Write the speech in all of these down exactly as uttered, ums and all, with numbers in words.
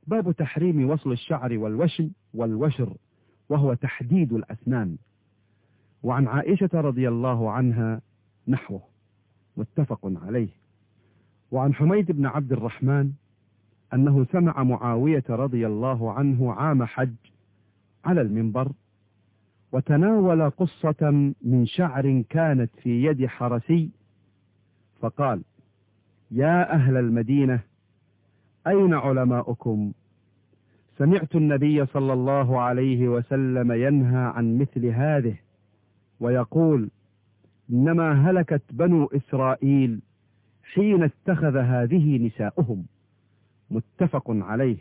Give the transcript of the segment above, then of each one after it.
باب تحريم وصل الشعر والوشم والوشر، وهو تحديد الأسنان. وعن عائشة رضي الله عنها نحوه، متفق عليه. وعن حميد بن عبد الرحمن أنه سمع معاوية رضي الله عنه عام حج على المنبر وتناول قصة من شعر كانت في يد حرسي، فقال: يا أهل المدينة، أين علماؤكم؟ سمعت النبي صلى الله عليه وسلم ينهى عن مثل هذه، ويقول: إنما هلكت بنو إسرائيل حين اتخذ هذه نساؤهم. متفق عليه.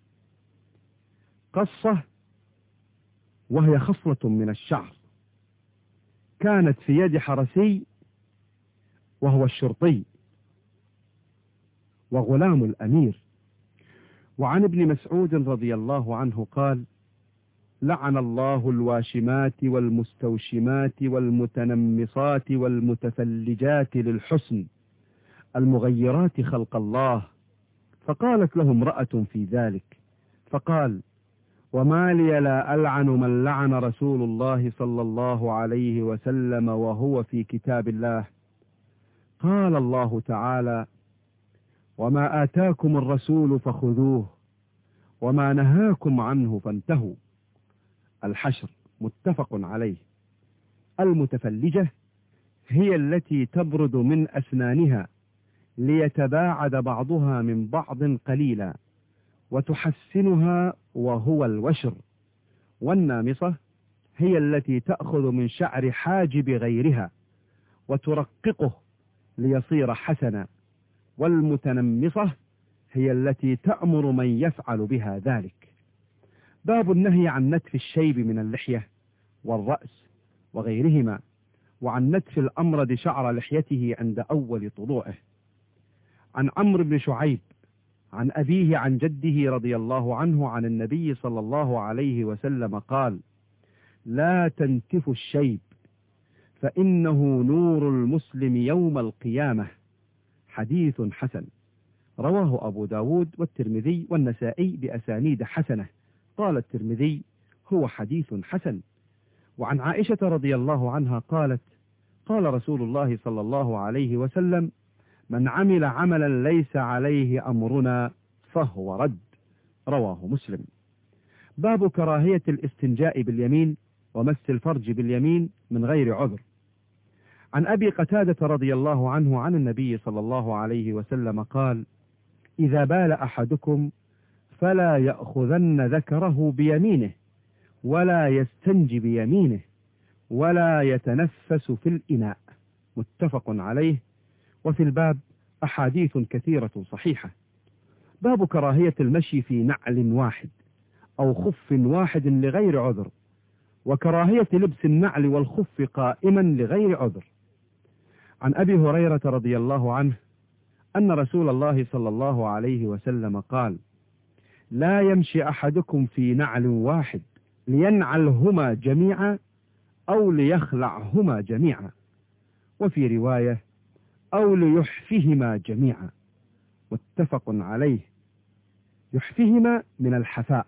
قصة، وهي خصلة من الشعر، كانت في يد حرسي وهو الشرطي وغلام الأمير. وعن ابن مسعود رضي الله عنه قال: لعن الله الواشمات والمستوشمات والمتنمصات والمتفلجات للحسن المغيرات خلق الله. فقالت له امرأة في ذلك، فقال: وما لي لا ألعن من لعن رسول الله صلى الله عليه وسلم وهو في كتاب الله. قال الله تعالى: وما آتاكم الرسول فخذوه وما نهاكم عنه فانتهوا. الحشر. متفق عليه. المتفلجة هي التي تبرد من أسنانها ليتباعد بعضها من بعض قليلا، وتحسنها وهو الوشر. والنامصة هي التي تأخذ من شعر حاجب غيرها وترققه ليصير حسنا. والمتنمصة هي التي تأمر من يفعل بها ذلك. باب النهي عن نتف الشيب من اللحية والرأس وغيرهما، وعن نتف الأمرد شعر لحيته عند أول طلوعه. عن عمرو بن شعيب عن أبيه عن جده رضي الله عنه عن النبي صلى الله عليه وسلم قال: لا تنتفوا الشيب فإنه نور المسلم يوم القيامة. حديث حسن، رواه أبو داود والترمذي والنسائي بأسانيد حسنة. قال الترمذي: هو حديث حسن. وعن عائشة رضي الله عنها قالت: قال رسول الله صلى الله عليه وسلم: من عمل عملا ليس عليه أمرنا فهو رد. رواه مسلم. باب كراهية الاستنجاء باليمين ومس الفرج باليمين من غير عذر. عن أبي قتادة رضي الله عنه عن النبي صلى الله عليه وسلم قال: إذا بال أحدكم فلا يأخذن ذكره بيمينه ولا يستنجي بيمينه ولا يتنفس في الإناء. متفق عليه. وفي الباب أحاديث كثيرة صحيحة. باب كراهية المشي في نعل واحد أو خف واحد لغير عذر، وكراهية لبس النعل والخف قائما لغير عذر. عن أبي هريرة رضي الله عنه أن رسول الله صلى الله عليه وسلم قال: لا يمشي أحدكم في نعل واحد لينعلهما جميعا أو ليخلعهما جميعا، وفي رواية: أو ليحفهما جميعا. متفق عليه. يحفهما من الحفاء.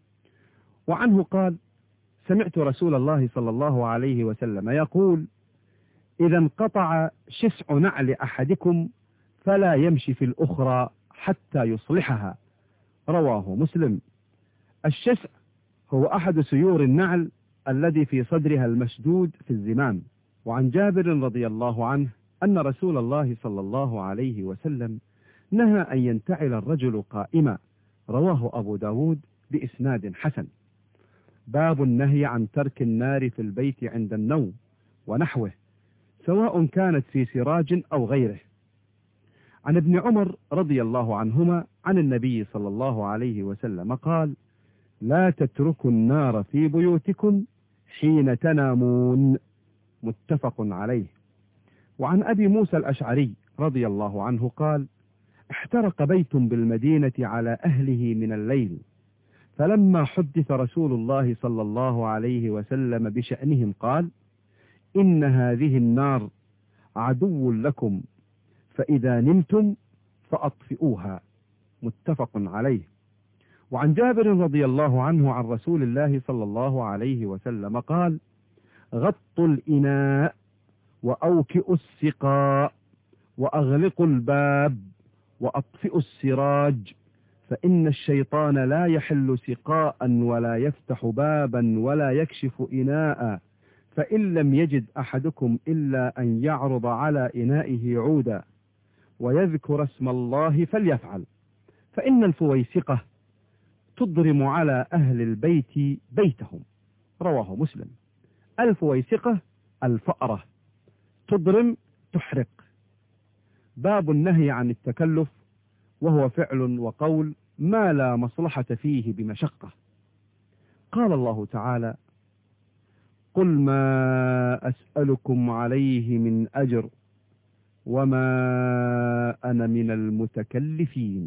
وعنه قال: سمعت رسول الله صلى الله عليه وسلم يقول: إذا انقطع شسع نعل أحدكم فلا يمشي في الأخرى حتى يصلحها. رواه مسلم. الشسع هو أحد سيور النعل الذي في صدرها المشدود في الزمام. وعن جابر رضي الله عنه أن رسول الله صلى الله عليه وسلم نهى أن ينتعل الرجل قائما. رواه أبو داود بإسناد حسن. باب النهي عن ترك النار في البيت عند النوم ونحوه، سواء كانت في سراج أو غيره. عن ابن عمر رضي الله عنهما عن النبي صلى الله عليه وسلم قال: لا تتركوا النار في بيوتكم حين تنامون. متفق عليه. وعن أبي موسى الأشعري رضي الله عنه قال: احترق بيت بالمدينة على أهله من الليل، فلما حدث رسول الله صلى الله عليه وسلم بشأنهم قال: إن هذه النار عدو لكم، فإذا نمتم فأطفئوها. متفق عليه. وعن جابر رضي الله عنه عن رسول الله صلى الله عليه وسلم قال: غطوا الإناء وأوكئوا السقاء وأغلقوا الباب وأطفئوا السراج، فإن الشيطان لا يحل سقاء ولا يفتح بابا ولا يكشف إناء، فإن لم يجد أحدكم إلا أن يعرض على إنائه عودا ويذكر اسم الله فليفعل، فإن الفويسقة تضرم على أهل البيت بيتهم. رواه مسلم. الفويسقة الفأرة، تضرم تحرق. باب النهي عن التكلف، وهو فعل وقول ما لا مصلحة فيه بمشقة. قال الله تعالى: قل ما أسألكم عليه من أجر وما أنا من المتكلفين.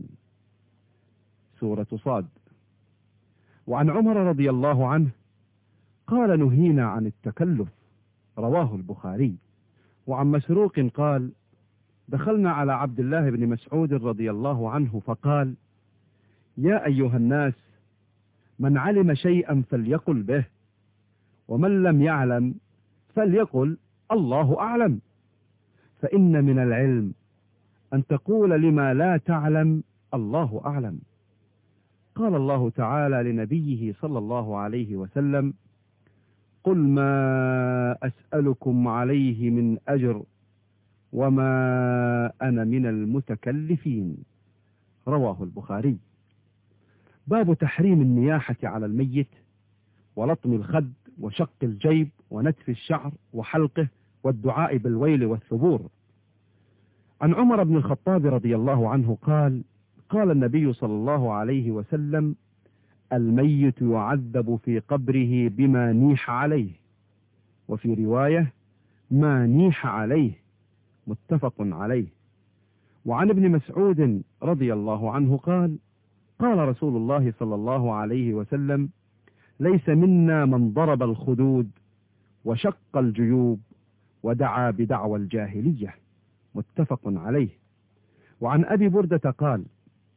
سورة صاد. وعن عمر رضي الله عنه قال: نهينا عن التكلف. رواه البخاري. وعن مسروق قال: دخلنا على عبد الله بن مسعود رضي الله عنه فقال: يا أيها الناس، من علم شيئا فليقل به، ومن لم يعلم فليقل الله أعلم، فإن من العلم أن تقول لما لا تعلم الله أعلم. قال الله تعالى لنبيه صلى الله عليه وسلم: قل ما أسألكم عليه من أجر وما أنا من المتكلفين. رواه البخاري. باب تحريم النياحة على الميت ولطم الخد وشق الجيب ونتف الشعر وحلقه والدعاء بالويل والثبور. عن عمر بن الخطاب رضي الله عنه قال: قال النبي صلى الله عليه وسلم: الميت يعذب في قبره بما نيح عليه، وفي رواية ما نيح عليه، متفق عليه. وعن ابن مسعود رضي الله عنه قال: قال رسول الله صلى الله عليه وسلم: ليس منا من ضرب الخدود وشق الجيوب ودعا بدعوى الجاهلية، متفق عليه. وعن أبي بردة قال: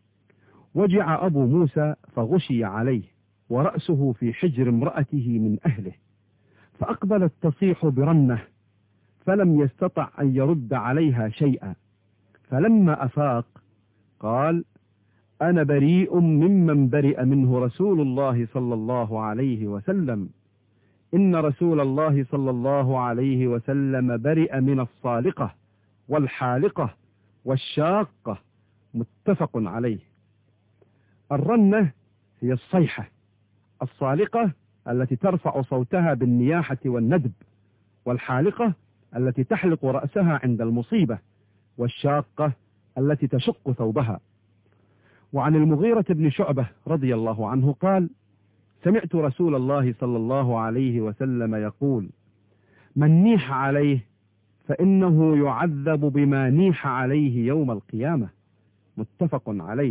وجع أبو موسى فغشي عليه ورأسه في حجر امرأته من أهله، فأقبلت تصيح برنه فلم يستطع أن يرد عليها شيئا، فلما أفاق قال: أنا بريء ممن برئ منه رسول الله صلى الله عليه وسلم، إن رسول الله صلى الله عليه وسلم برئ من الصالقة والحالقة والشاقة، متفق عليه. الرنة هي الصيحة، الصالقة التي ترفع صوتها بالنياحة والندب، والحالقة التي تحلق رأسها عند المصيبة، والشاقة التي تشق ثوبها. وعن المغيرة بن شعبة رضي الله عنه قال: سمعت رسول الله صلى الله عليه وسلم يقول: من نيح عليه فإنه يعذب بما نيح عليه يوم القيامة، متفق عليه.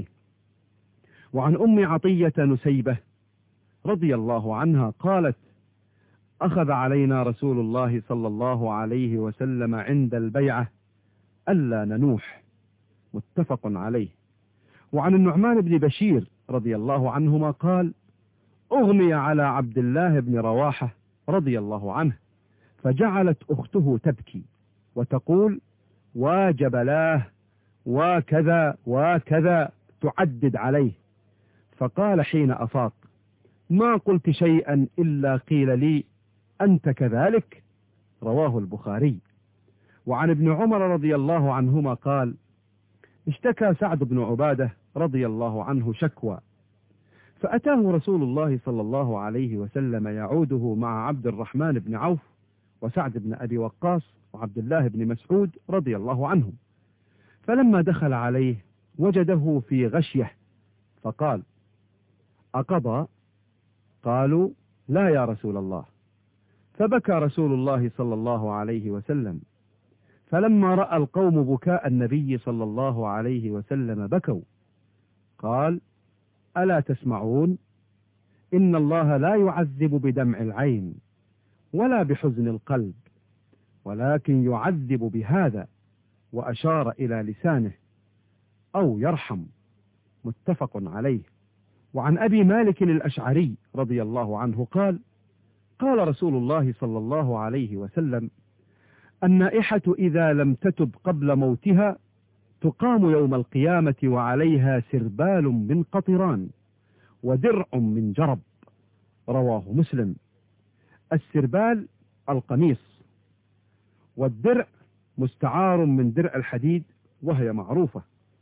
وعن أم عطية نسيبة رضي الله عنها قالت: أخذ علينا رسول الله صلى الله عليه وسلم عند البيعة ألا ننوح، متفق عليه. وعن النعمان بن بشير رضي الله عنهما قال: أغمي على عبد الله بن رواحة رضي الله عنه، فجعلت أخته تبكي وتقول: واجبلاه وكذا وكذا، تعدد عليه، فقال حين أفاق: ما قلت شيئا إلا قيل لي أنت كذلك. رواه البخاري. وعن ابن عمر رضي الله عنهما قال: اشتكى سعد بن عبادة رضي الله عنه شكوى، فأتاه رسول الله صلى الله عليه وسلم يعوده مع عبد الرحمن بن عوف وسعد بن أبي وقاص وعبد الله بن مسعود رضي الله عنهم، فلما دخل عليه وجده في غشية فقال: أقضى؟ قالوا: لا يا رسول الله. فبكى رسول الله صلى الله عليه وسلم، فلما رأى القوم بكاء النبي صلى الله عليه وسلم بكوا. قال: ألا تسمعون؟ إن الله لا يعذب بدمع العين ولا بحزن القلب، ولكن يعذب بهذا، وأشار إلى لسانه، أو يرحم، متفق عليه. وعن أبي مالك الأشعري رضي الله عنه قال قال رسول الله صلى الله عليه وسلم: النائحة إذا لم تتب قبل موتها تقام يوم القيامة وعليها سربال من قطران ودرع من جرب. رواه مسلم. السربال القميص، والدرع مستعار من درع الحديد وهي معروفة.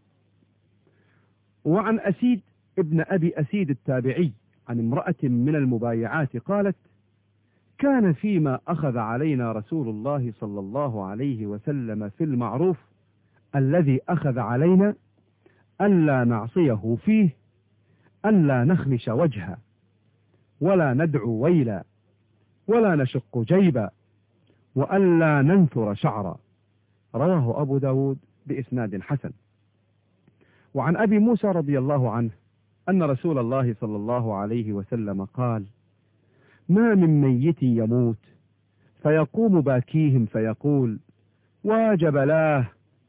وعن أسيد ابن أبي أسيد التابعي عن امرأة من المبايعات قالت: كان فيما أخذ علينا رسول الله صلى الله عليه وسلم في المعروف الذي أخذ علينا ألا نعصيه فيه، ألا نخمش وجها، ولا ندعو ويلا، ولا نشق جيبا، وألا ننثر شعرا. رواه أبو داود بإسناد حسن. وعن أبي موسى رضي الله عنه أن رسول الله صلى الله عليه وسلم قال: ما من ميت يموت فيقوم باكيهم فيقول: وجبلاه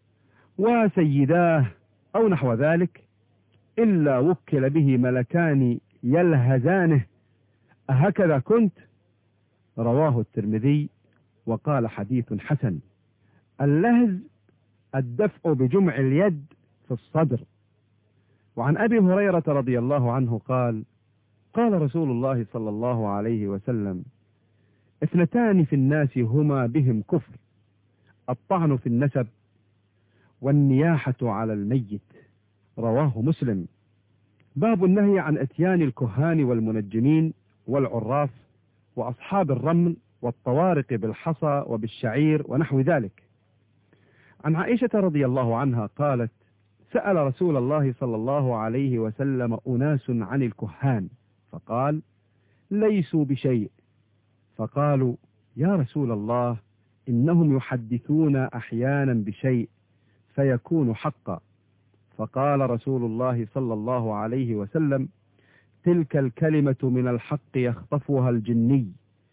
وسيداه أو نحو ذلك، إلا وكل به ملكان يلهزانه: أهكذا كنت؟ رواه الترمذي وقال حديث حسن. اللهز الدفع بجمع اليد في الصدر. وعن أبي هريرة رضي الله عنه قال: قال رسول الله صلى الله عليه وسلم: اثنتان في الناس هما بهم كفر: الطعن في النسب والنياحة على الميت. رواه مسلم. باب النهي عن اتيان الكهان والمنجمين والعراف وأصحاب الرمل والطوارق بالحصى وبالشعير ونحو ذلك. عن عائشة رضي الله عنها قالت: سأل رسول الله صلى الله عليه وسلم أناس عن الكهان فقال: ليسوا بشيء. فقالوا: يا رسول الله، إنهم يحدثون أحيانا بشيء فيكون حقا. فقال رسول الله صلى الله عليه وسلم: تلك الكلمة من الحق يخطفها الجني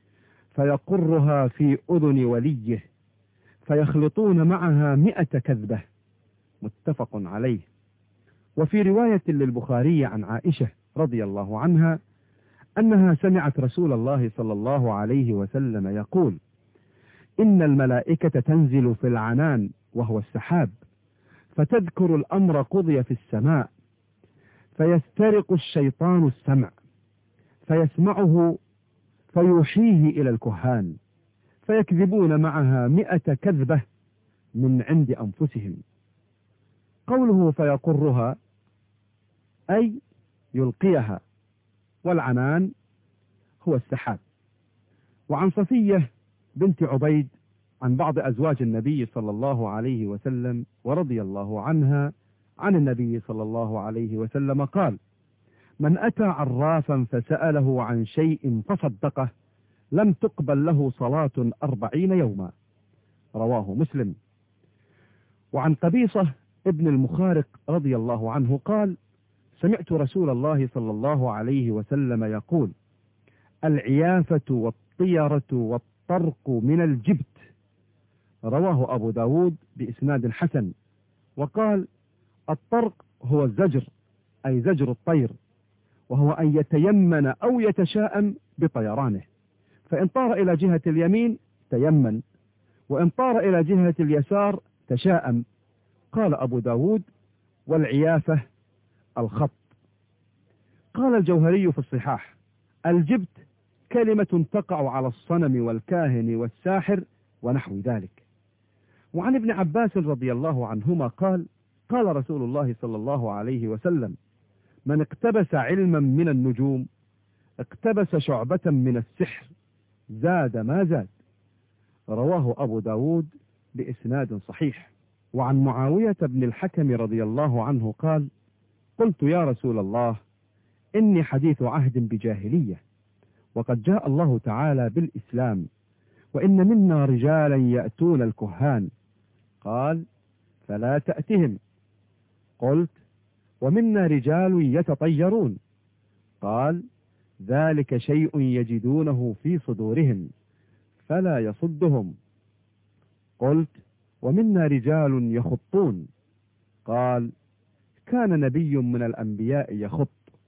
فيقرها في أذن وليه فيخلطون معها مئة كذبة. متفق عليه. وفي رواية للبخاري عن عائشة رضي الله عنها أنها سمعت رسول الله صلى الله عليه وسلم يقول: إن الملائكة تنزل في العنان وهو السحاب فتذكر الأمر قضي في السماء، فيسترق الشيطان السمع فيسمعه فيوحيه إلى الكهان فيكذبون معها مئة كذبة من عند أنفسهم. قوله فيقرها أي يلقيها، والعنان هو السحاب. وعن صفية بنت عبيد عن بعض أزواج النبي صلى الله عليه وسلم ورضي الله عنها عن النبي صلى الله عليه وسلم قال: من أتى عرافا فسأله عن شيء فصدقه لم تقبل له صلاة أربعين يوما. رواه مسلم. وعن قبيصة ابن المخارق رضي الله عنه قال: سمعت رسول الله صلى الله عليه وسلم يقول: العيافة والطيرة والطرق من الجبت. رواه أبو داود بإسناد حسن. وقال: الطرق هو الزجر، أي زجر الطير، وهو أن يتيمن أو يتشاءم بطيرانه، فإن طار إلى جهة اليمين تيمن، وإن طار إلى جهة اليسار تشاءم. قال أبو داود: والعيافة الخط. قال الجوهري في الصحاح: الجبت كلمة تقع على الصنم والكاهن والساحر ونحو ذلك. وعن ابن عباس رضي الله عنهما قال: قال رسول الله صلى الله عليه وسلم: من اقتبس علما من النجوم اقتبس شعبة من السحر زاد ما زاد. رواه أبو داود بإسناد صحيح. وعن معاوية بن الحكم رضي الله عنه قال: قلت يا رسول الله، إني حديث عهد بجاهلية، وقد جاء الله تعالى بالإسلام، وإن منا رجالا يأتون الكهان. قال: فلا تأتهم. قلت: ومنا رجال يتطيرون. قال: ذلك شيء يجدونه في صدورهم فلا يصدهم. قلت: ومنا رجال يخطون. قال: كان نبي من الأنبياء يخط،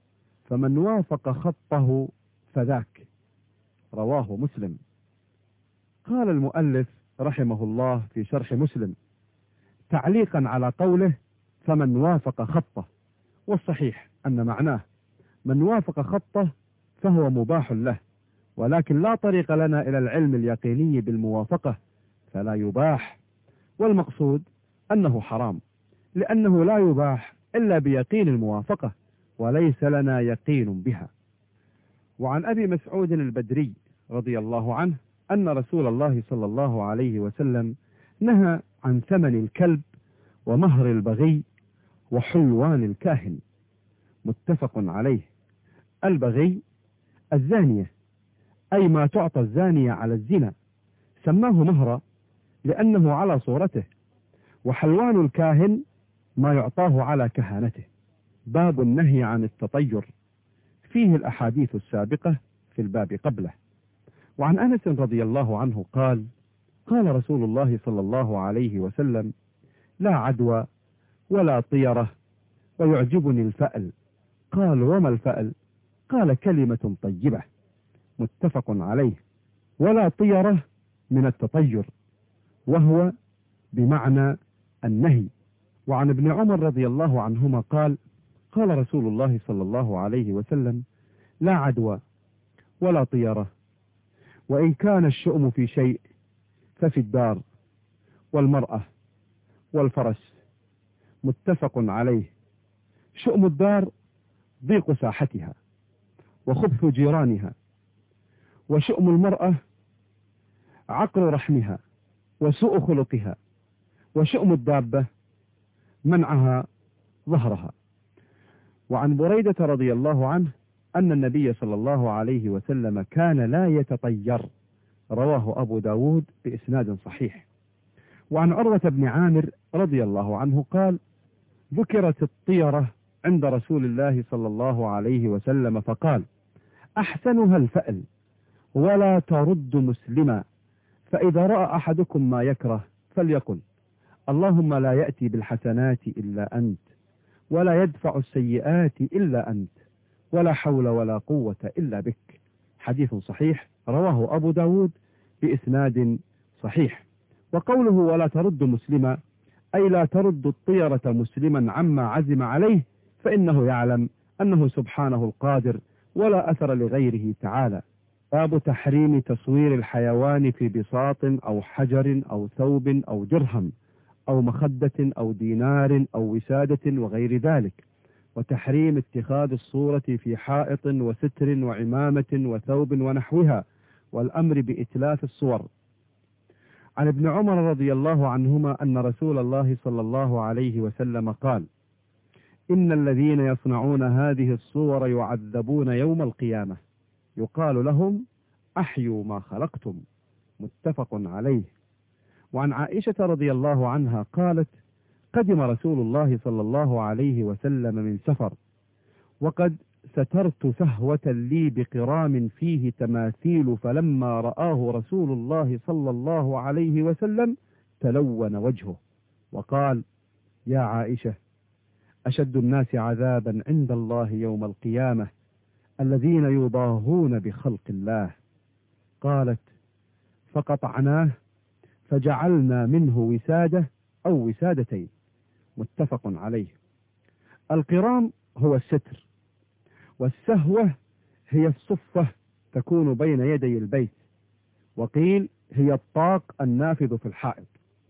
فمن وافق خطه فذاك. رواه مسلم. قال المؤلف رحمه الله في شرح مسلم تعليقا على قوله فمن وافق خطه، والصحيح أن معناه من وافق خطه فهو مباح له، ولكن لا طريق لنا إلى العلم اليقيني بالموافقة فلا يباح، والمقصود أنه حرام، لأنه لا يباح إلا بيقين الموافقة وليس لنا يقين بها. وعن أبي مسعود البدري رضي الله عنه أن رسول الله صلى الله عليه وسلم نهى عن ثمن الكلب ومهر البغي وحلوان الكاهن. متفق عليه. البغي الزانية، أي ما تعطى الزانية على الزنا، سماه مهرا لأنه على صورته، وحلوان الكاهن ما يعطاه على كهانته. باب النهي عن التطير، فيه الأحاديث السابقة في الباب قبله. وعن أنس رضي الله عنه قال قال رسول الله صلى الله عليه وسلم لا عدوى ولا طيرة ويعجبني الفأل. قال وما الفأل؟ قال كلمة طيبة. متفق عليه. ولا طيرة من التطير، وهو بمعنى النهي. وعن ابن عمر رضي الله عنهما قال قال رسول الله صلى الله عليه وسلم لا عدوى ولا طيرة، وإن كان الشؤم في شيء ففي الدار والمرأة والفرس. متفق عليه. شؤم الدار ضيق ساحتها وخبث جيرانها، وشؤم المرأة عقر رحمها وسوء خلقها، وشؤم الدابة منعها ظهرها. وعن بريدة رضي الله عنه أن النبي صلى الله عليه وسلم كان لا يتطير. رواه أبو داود بإسناد صحيح. وعن عروة بن عامر رضي الله عنه قال ذكرت الطيرة عند رسول الله صلى الله عليه وسلم فقال أحسنها الفأل ولا ترد مسلما، فإذا رأى أحدكم ما يكره فليقل اللهم لا يأتي بالحسنات إلا أنت، ولا يدفع السيئات إلا أنت، ولا حول ولا قوة إلا بك. حديث صحيح رواه أبو داود بإسناد صحيح. وقوله ولا ترد مسلما أي لا ترد الطيرة مسلما عما عزم عليه، فإنه يعلم أنه سبحانه القادر ولا أثر لغيره تعالى. باب تحريم تصوير الحيوان في بساط أو حجر أو ثوب أو درهم أو مخدة أو دينار أو وسادة وغير ذلك، وتحريم اتخاذ الصورة في حائط وستر وعمامة وثوب ونحوها، والأمر بإتلاف الصور. عن ابن عمر رضي الله عنهما أن رسول الله صلى الله عليه وسلم قال إن الذين يصنعون هذه الصور يعذبون يوم القيامة، يقال لهم أحيوا ما خلقتم. متفق عليه. وعن عائشة رضي الله عنها قالت قدم رسول الله صلى الله عليه وسلم من سفر، وقد سترت سهوة لي بقرام فيه تماثيل، فلما رآه رسول الله صلى الله عليه وسلم تلون وجهه وقال يا عائشة أشد الناس عذابا عند الله يوم القيامة الذين يضاهون بخلق الله. قالت فقطعناه فجعلنا منه وسادة أو وسادتين. متفق عليه. القرام هو الستر، والسهوة هي الصفة تكون بين يدي البيت، وقيل هي الطاق النافذ في الحائط.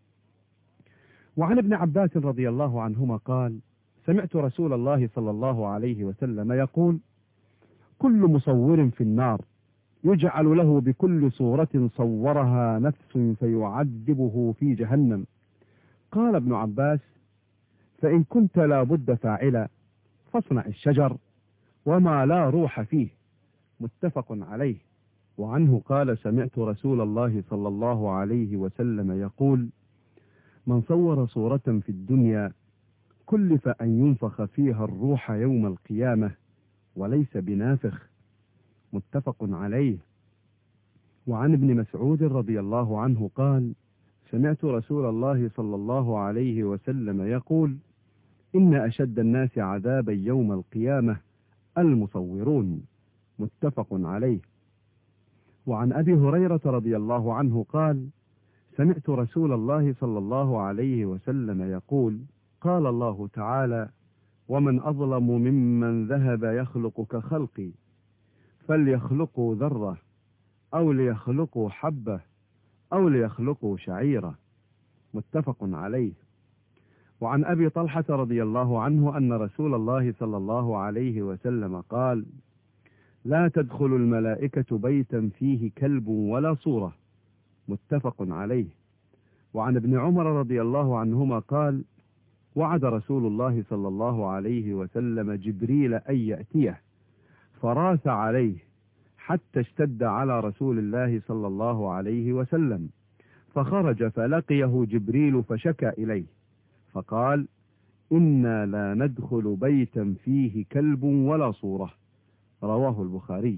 وعن ابن عباس رضي الله عنهما قال سمعت رسول الله صلى الله عليه وسلم يقول كل مصور في النار يجعل له بكل صورة صورها نفس فيعذبه في جهنم. قال ابن عباس فإن كنت لا بد فاعلا فاصنع الشجر وما لا روح فيه. متفق عليه. وعنه قال سمعت رسول الله صلى الله عليه وسلم يقول من صور صورة في الدنيا كلف أن ينفخ فيها الروح يوم القيامة وليس بنافخ. متفق عليه. وعن ابن مسعود رضي الله عنه قال سمعت رسول الله صلى الله عليه وسلم يقول إن أشد الناس عذابا يوم القيامة المصورون، متفق عليه. وعن أبي هريرة رضي الله عنه قال: سمعت رسول الله صلى الله عليه وسلم يقول: قال الله تعالى: ومن أظلم ممن ذهب يخلق كخلقي، فليخلقوا ذرة أو ليخلقوا حبة أو ليخلقوا شعيرة، متفق عليه. وعن أبي طلحة رضي الله عنه أن رسول الله صلى الله عليه وسلم قال: لا تدخل الملائكة بيتا فيه كلب ولا صورة، متفق عليه. وعن ابن عمر رضي الله عنهما قال: وعد رسول الله صلى الله عليه وسلم جبريل أن يأتيه، فراث عليه حتى اشتد على رسول الله صلى الله عليه وسلم، فخرج فلقيه جبريل فشكى إليه فقال: إنا لا ندخل بيتا فيه كلب ولا صورة، رواه البخاري.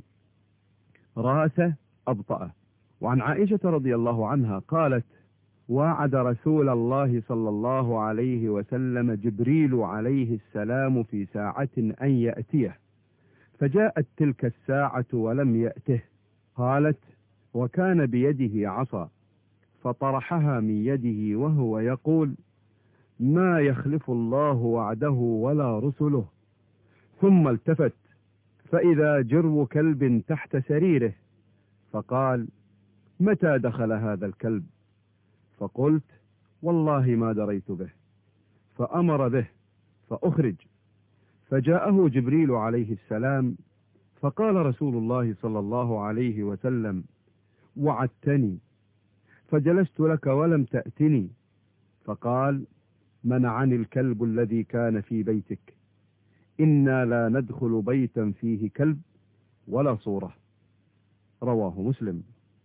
راث أبطأ. وعن عائشة رضي الله عنها قالت: وعد رسول الله صلى الله عليه وسلم جبريل عليه السلام في ساعة أن يأتيه، فجاءت تلك الساعة ولم يأته. قالت: وكان بيده عصا، فطرحها من يده وهو يقول: ما يخلف الله وعده ولا رسله. ثم التفت فإذا جرو كلب تحت سريره، فقال: متى دخل هذا الكلب؟ فقلت: والله ما دريت به. فأمر به فأخرج، فجاءه جبريل عليه السلام، فقال رسول الله صلى الله عليه وسلم: وعدتني فجلست لك ولم تأتني. فقال: منعني الكلب الذي كان في بيتك، إنا لا ندخل بيتا فيه كلب ولا صورة، رواه مسلم.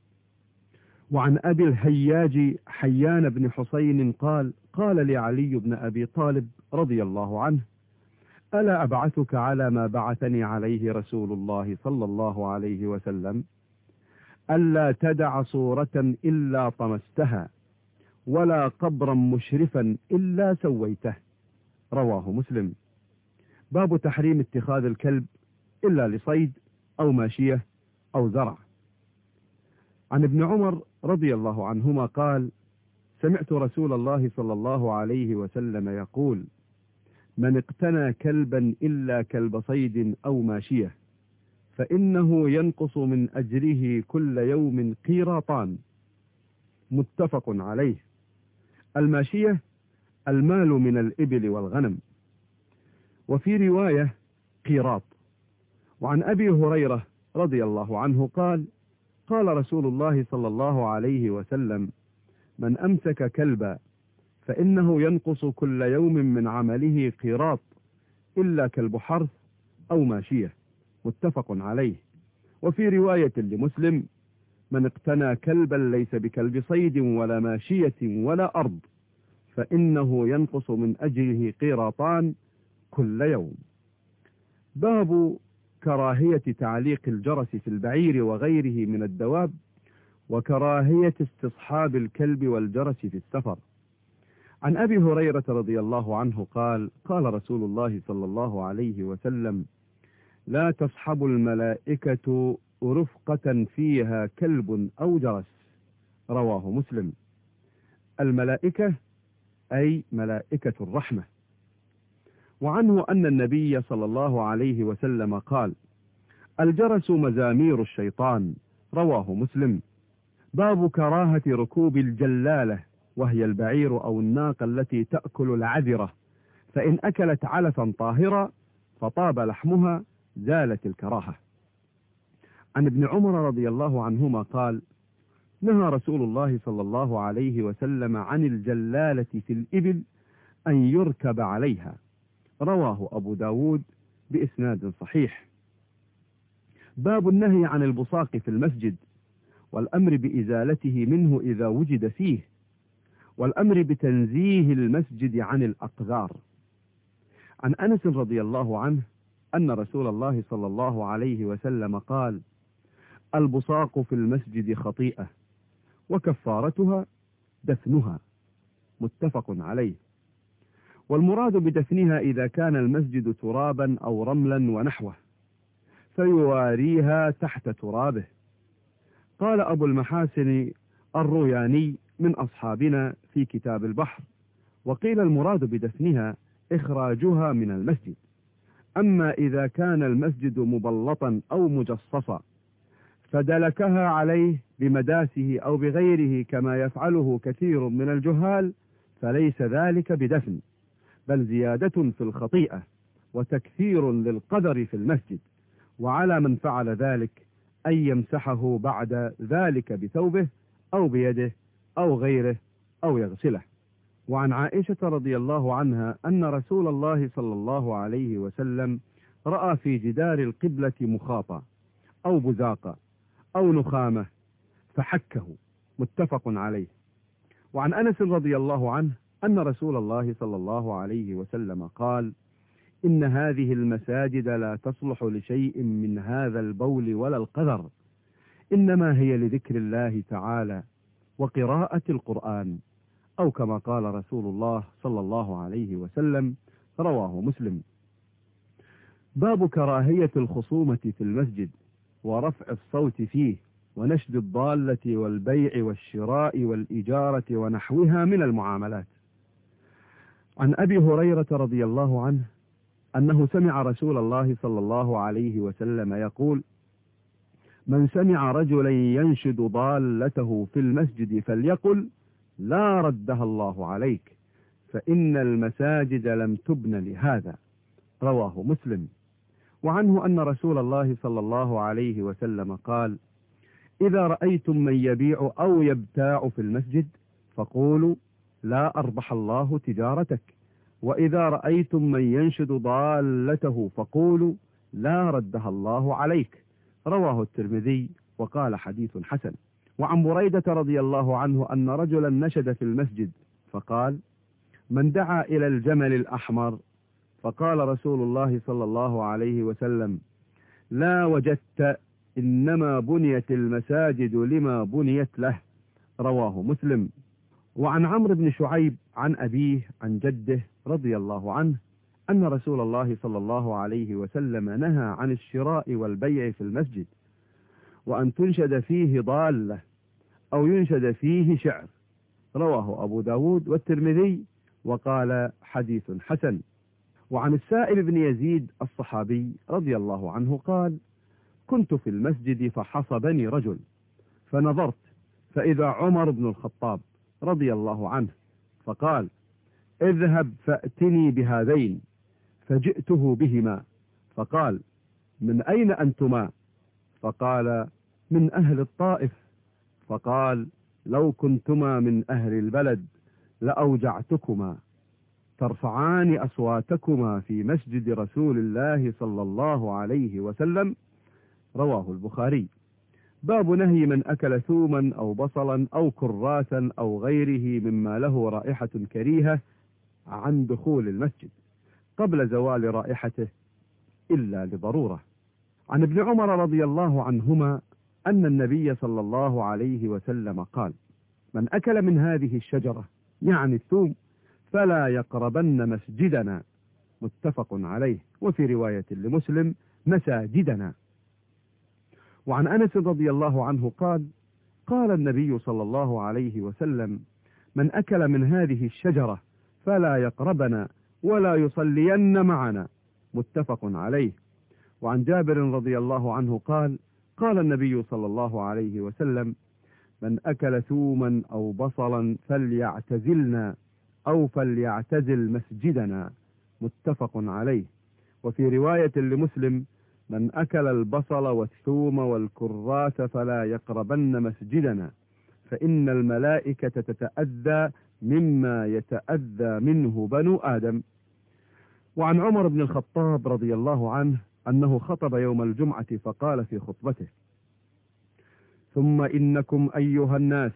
وعن أبي الهياج حيان بن حسين قال: قال لي علي بن أبي طالب رضي الله عنه: ألا أبعثك على ما بعثني عليه رسول الله صلى الله عليه وسلم؟ ألا تدع صورة إلا طمستها، ولا قبرا مشرفا إلا سويته، رواه مسلم. باب تحريم اتخاذ الكلب إلا لصيد أو ماشية أو زرع. عن ابن عمر رضي الله عنهما قال: سمعت رسول الله صلى الله عليه وسلم يقول: من اقتنى كلبا إلا كلب صيد أو ماشية فإنه ينقص من أجره كل يوم قيراطان، متفق عليه. الماشية المال من الإبل والغنم. وفي رواية قيراط. وعن أبي هريرة رضي الله عنه قال: قال رسول الله صلى الله عليه وسلم: من أمسك كلبا فإنه ينقص كل يوم من عمله قيراط إلا كلب حرث أو ماشية، متفق عليه. وفي رواية لمسلم: من اقتنى كلبا ليس بكلب صيد ولا ماشية ولا أرض فإنه ينقص من أجله قيراطان كل يوم. باب كراهية تعليق الجرس في البعير وغيره من الدواب، وكراهية استصحاب الكلب والجرس في السفر. عن أبي هريرة رضي الله عنه قال: قال رسول الله صلى الله عليه وسلم: لا تصحب الملائكة رفقة فيها كلب أو جرس، رواه مسلم. الملائكة أي ملائكة الرحمة. وعنه أن النبي صلى الله عليه وسلم قال: الجرس مزامير الشيطان، رواه مسلم. باب كراهة ركوب الجلالة، وهي البعير أو الناقة التي تأكل العذرة، فإن أكلت علفا طاهرا فطاب لحمها زالت الكراهة. عن ابن عمر رضي الله عنهما قال: نهى رسول الله صلى الله عليه وسلم عن الجلالة في الإبل أن يركب عليها، رواه أبو داود بإسناد صحيح. باب النهي عن البصاق في المسجد، والأمر بإزالته منه إذا وجد فيه، والأمر بتنزيه المسجد عن الأقذار. عن أنس رضي الله عنه أن رسول الله صلى الله عليه وسلم قال: البصاق في المسجد خطيئة، وكفارتها دفنها، متفق عليه. والمراد بدفنها إذا كان المسجد ترابا أو رملا ونحوه، فيواريها تحت ترابه. قال أبو المحاسن الروياني من أصحابنا في كتاب البحر: وقيل المراد بدفنها إخراجها من المسجد. أما إذا كان المسجد مبلطا أو مجصصا فدلكها عليه بمداسه أو بغيره كما يفعله كثير من الجهال، فليس ذلك بدفن، بل زيادة في الخطيئة وتكثير للقدر في المسجد. وعلى من فعل ذلك أن يمسحه بعد ذلك بثوبه أو بيده أو غيره أو يغسله. وعن عائشة رضي الله عنها أن رسول الله صلى الله عليه وسلم رأى في جدار القبلة مخاطا أو بزاقا أو نخامة فحكه، متفق عليه. وعن أنس رضي الله عنه أن رسول الله صلى الله عليه وسلم قال: إن هذه المساجد لا تصلح لشيء من هذا البول ولا القذر، إنما هي لذكر الله تعالى وقراءة القرآن، أو كما قال رسول الله صلى الله عليه وسلم. رواه مسلم. باب كراهية الخصومة في المسجد ورفع الصوت فيه ونشد الضالة والبيع والشراء والإجارة ونحوها من المعاملات. عن أبي هريرة رضي الله عنه أنه سمع رسول الله صلى الله عليه وسلم يقول: من سمع رجلا ينشد ضالته في المسجد فليقل: لا ردها الله عليك، فإن المساجد لم تبن لهذا. رواه مسلم. وعنه أن رسول الله صلى الله عليه وسلم قال: إذا رأيتم من يبيع أو يبتاع في المسجد فقولوا: لا أربح الله تجارتك. وإذا رأيتم من ينشد ضالته فقولوا: لا ردها الله عليك. رواه الترمذي وقال حديث حسن. وعن بريدة رضي الله عنه أن رجلا نشد في المسجد فقال: من دعا إلى الجمل الأحمر؟ فقال رسول الله صلى الله عليه وسلم: لا وجدت، إنما بنيت المساجد لما بنيت له. رواه مسلم. وعن عمرو بن شعيب عن أبيه عن جده رضي الله عنه أن رسول الله صلى الله عليه وسلم نهى عن الشراء والبيع في المسجد، وأن تنشد فيه ضالة أو ينشد فيه شعر. رواه أبو داود والترمذي وقال حديث حسن. وعن السائب بن يزيد الصحابي رضي الله عنه قال: كنت في المسجد فحصبني رجل، فنظرت فإذا عمر بن الخطاب رضي الله عنه، فقال: اذهب فأتني بهذين، فجئته بهما، فقال: من أين أنتما؟ فقال: من أهل الطائف. فقال: لو كنتما من أهل البلد لأوجعتكما، ترفعان أصواتكما في مسجد رسول الله صلى الله عليه وسلم. رواه البخاري. باب نهي من أكل ثوما أو بصلا أو كراسا أو غيره مما له رائحة كريهة عن دخول المسجد قبل زوال رائحته إلا لضرورة. عن ابن عمر رضي الله عنهما أن النبي صلى الله عليه وسلم قال: من أكل من هذه الشجرة، يعني الثوم، فلا يقربن مسجدنا. متفق عليه. وفي رواية لمسلم: مساجدنا. وعن أنس رضي الله عنه قال: قال النبي صلى الله عليه وسلم: من أكل من هذه الشجرة فلا يقربنا ولا يصلين معنا. متفق عليه. وعن جابر رضي الله عنه قال: قال النبي صلى الله عليه وسلم: من أكل ثوما أو بصلا فليعتزلنا أو فليعتزل مسجدنا. متفق عليه. وفي رواية لمسلم: من أكل البصل والثوم والكراث فلا يقربن مسجدنا، فإن الملائكة تتأذى مما يتأذى منه بنو آدم. وعن عمر بن الخطاب رضي الله عنه أنه خطب يوم الجمعة فقال في خطبته: ثم إنكم أيها الناس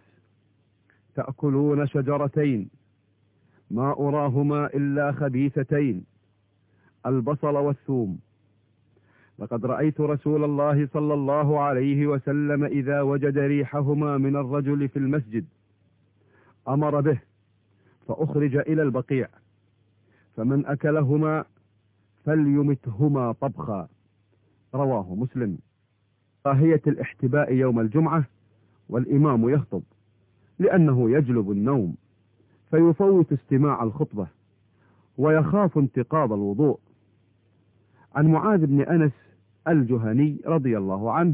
تأكلون شجرتين ما أراهما إلا خبيثتين، البصل والثوم. لقد رأيت رسول الله صلى الله عليه وسلم إذا وجد ريحهما من الرجل في المسجد أمر به فأخرج إلى البقيع، فمن أكلهما فليمتهما طبخا، رواه مسلم. كراهية الاحتباء يوم الجمعة والإمام يخطب، لأنه يجلب النوم فيفوت استماع الخطبة ويخاف انتقاض الوضوء. عن معاذ بن أنس الجهني رضي الله عنه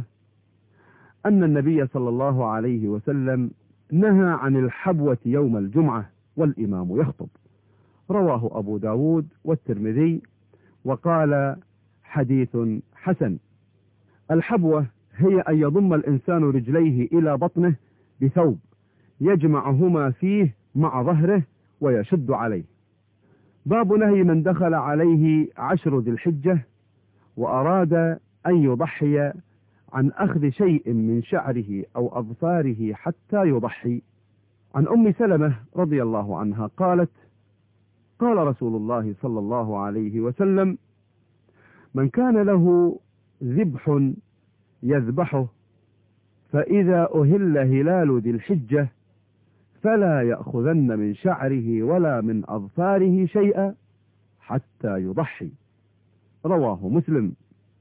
أن النبي صلى الله عليه وسلم نهى عن الحبوة يوم الجمعة والإمام يخطب، رواه أبو داود والترمذي وقال حديث حسن. الحبوة هي أن يضم الإنسان رجليه إلى بطنه بثوب يجمعهما فيه مع ظهره ويشد عليه. باب نهي من دخل عليه عشر ذي الحجة وأراد أن يضحي عن أخذ شيء من شعره أو أظفاره حتى يضحي. عن أم سلمة رضي الله عنها قالت: قال رسول الله صلى الله عليه وسلم: من كان له ذبح يذبحه فإذا أهل هلال ذي الحجة فلا يأخذن من شعره ولا من أظفاره شيئا حتى يضحي، رواه مسلم.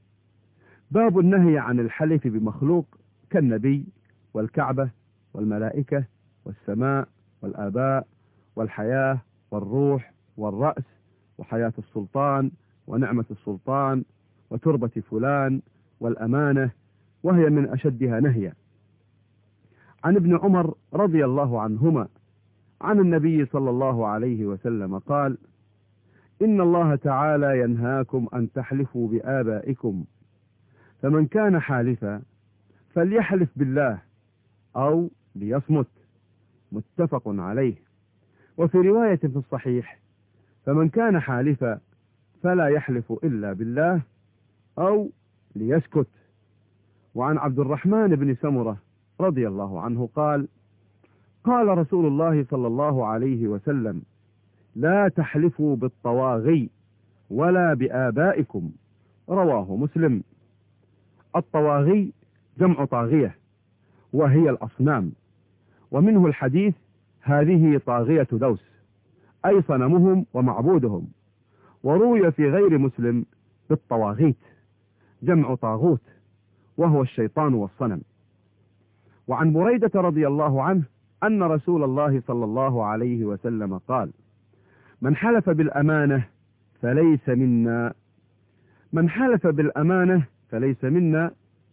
باب النهي عن الحلف بمخلوق كالنبي والكعبة والملائكة والسماء والآباء والحياة والروح والرأس وحياة السلطان ونعمة السلطان وتربة فلان والأمانة، وهي من أشدها نهيا. عن ابن عمر رضي الله عنهما عن النبي صلى الله عليه وسلم قال: إن الله تعالى ينهاكم أن تحلفوا بآبائكم، فمن كان حالفا فليحلف بالله أو ليصمت، متفق عليه. وفي رواية في الصحيح: فمن كان حالفا فلا يحلف إلا بالله أو ليسكت. وعن عبد الرحمن بن سمرة رضي الله عنه قال: قال رسول الله صلى الله عليه وسلم: لا تحلفوا بالطواغي ولا بآبائكم، رواه مسلم. الطواغي جمع طاغية وهي الأصنام، ومنه الحديث: هذه طاغية دوس، أي صنمهم ومعبودهم. وروي في غير مسلم بالطواغيت جمع طاغوت وهو الشيطان والصنم. وعن بريدة رضي الله عنه أن رسول الله صلى الله عليه وسلم قال: من حلف بالأمانة فليس منا. من حلف بالأمانة فليس منا،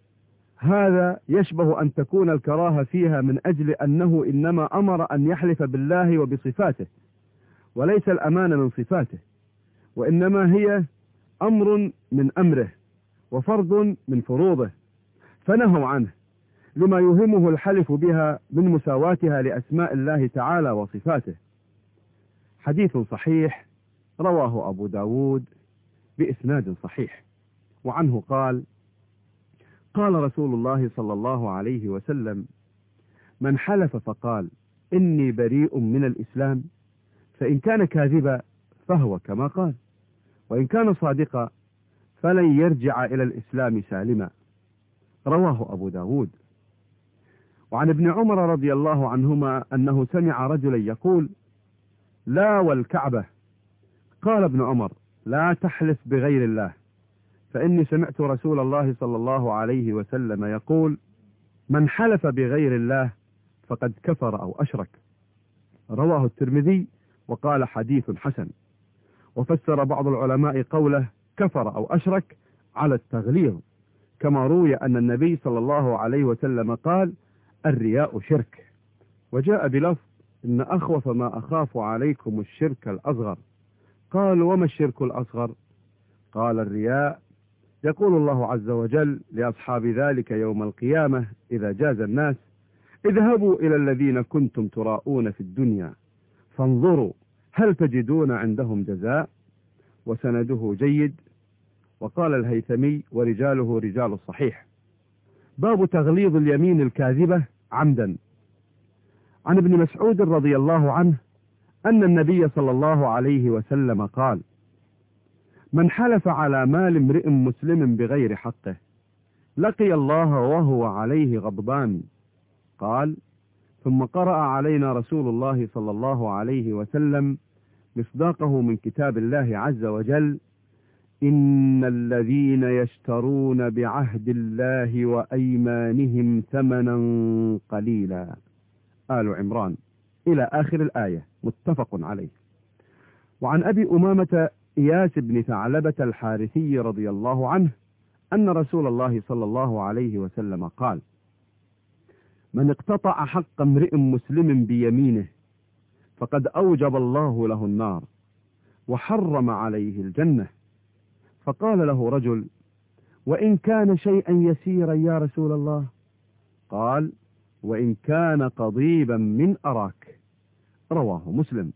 هذا يشبه أن تكون الكراهة فيها من أجل أنه إنما أمر أن يحلف بالله وبصفاته، وليس الأمانة من صفاته، وإنما هي أمر من أمره وفرض من فروضه، فنهوا عنه لما يهمه الحلف بها من مساواتها لأسماء الله تعالى وصفاته. حديث صحيح رواه أبو داود بإسناد صحيح. وعنه قال: قال رسول الله صلى الله عليه وسلم: من حلف فقال إني بريء من الإسلام فإن كان كاذبا فهو كما قال، وإن كان صادقا فلن يرجع إلى الإسلام سالما، رواه أبو داود. وعن ابن عمر رضي الله عنهما أنه سمع رجلا يقول: لا والكعبة. قال ابن عمر: لا تحلف بغير الله، فإني سمعت رسول الله صلى الله عليه وسلم يقول: من حلف بغير الله فقد كفر أو أشرك، رواه الترمذي وقال حديث حسن. وفسر بعض العلماء قوله كفر أو أشرك على التغليظ، كما روي أن النبي صلى الله عليه وسلم قال: الرياء شرك. وجاء بلفظ: إن أخوف ما أخاف عليكم الشرك الأصغر. قالوا: وما الشرك الأصغر؟ قال: الرياء. يقول الله عز وجل لأصحاب ذلك يوم القيامة إذا جاز الناس: اذهبوا إلى الذين كنتم تراءون في الدنيا فانظروا هل تجدون عندهم جزاء. وسنده جيد. وقال الهيثمي: ورجاله رجال الصحيح. باب تغليظ اليمين الكاذبة عمدا. عن ابن مسعود رضي الله عنه أن النبي صلى الله عليه وسلم قال: من حلف على مال امرئ مسلم بغير حقه لقي الله وهو عليه غضبان. قال: ثم قرأ علينا رسول الله صلى الله عليه وسلم مصداقه من كتاب الله عز وجل: إن الذين يشترون بعهد الله وأيمانهم ثمنا قليلا. آل عمران إلى آخر الآية، متفق عليه. وعن أبي أمامة إياس بن ثعلبة الحارثي رضي الله عنه أن رسول الله صلى الله عليه وسلم قال: من اقتطع حق امرئ مسلم بيمينه فقد أوجب الله له النار وحرم عليه الجنة. فقال له رجل: وإن كان شيئا يسيرا يا رسول الله؟ قال: وإن كان قضيبا من أراك. رواه مسلم.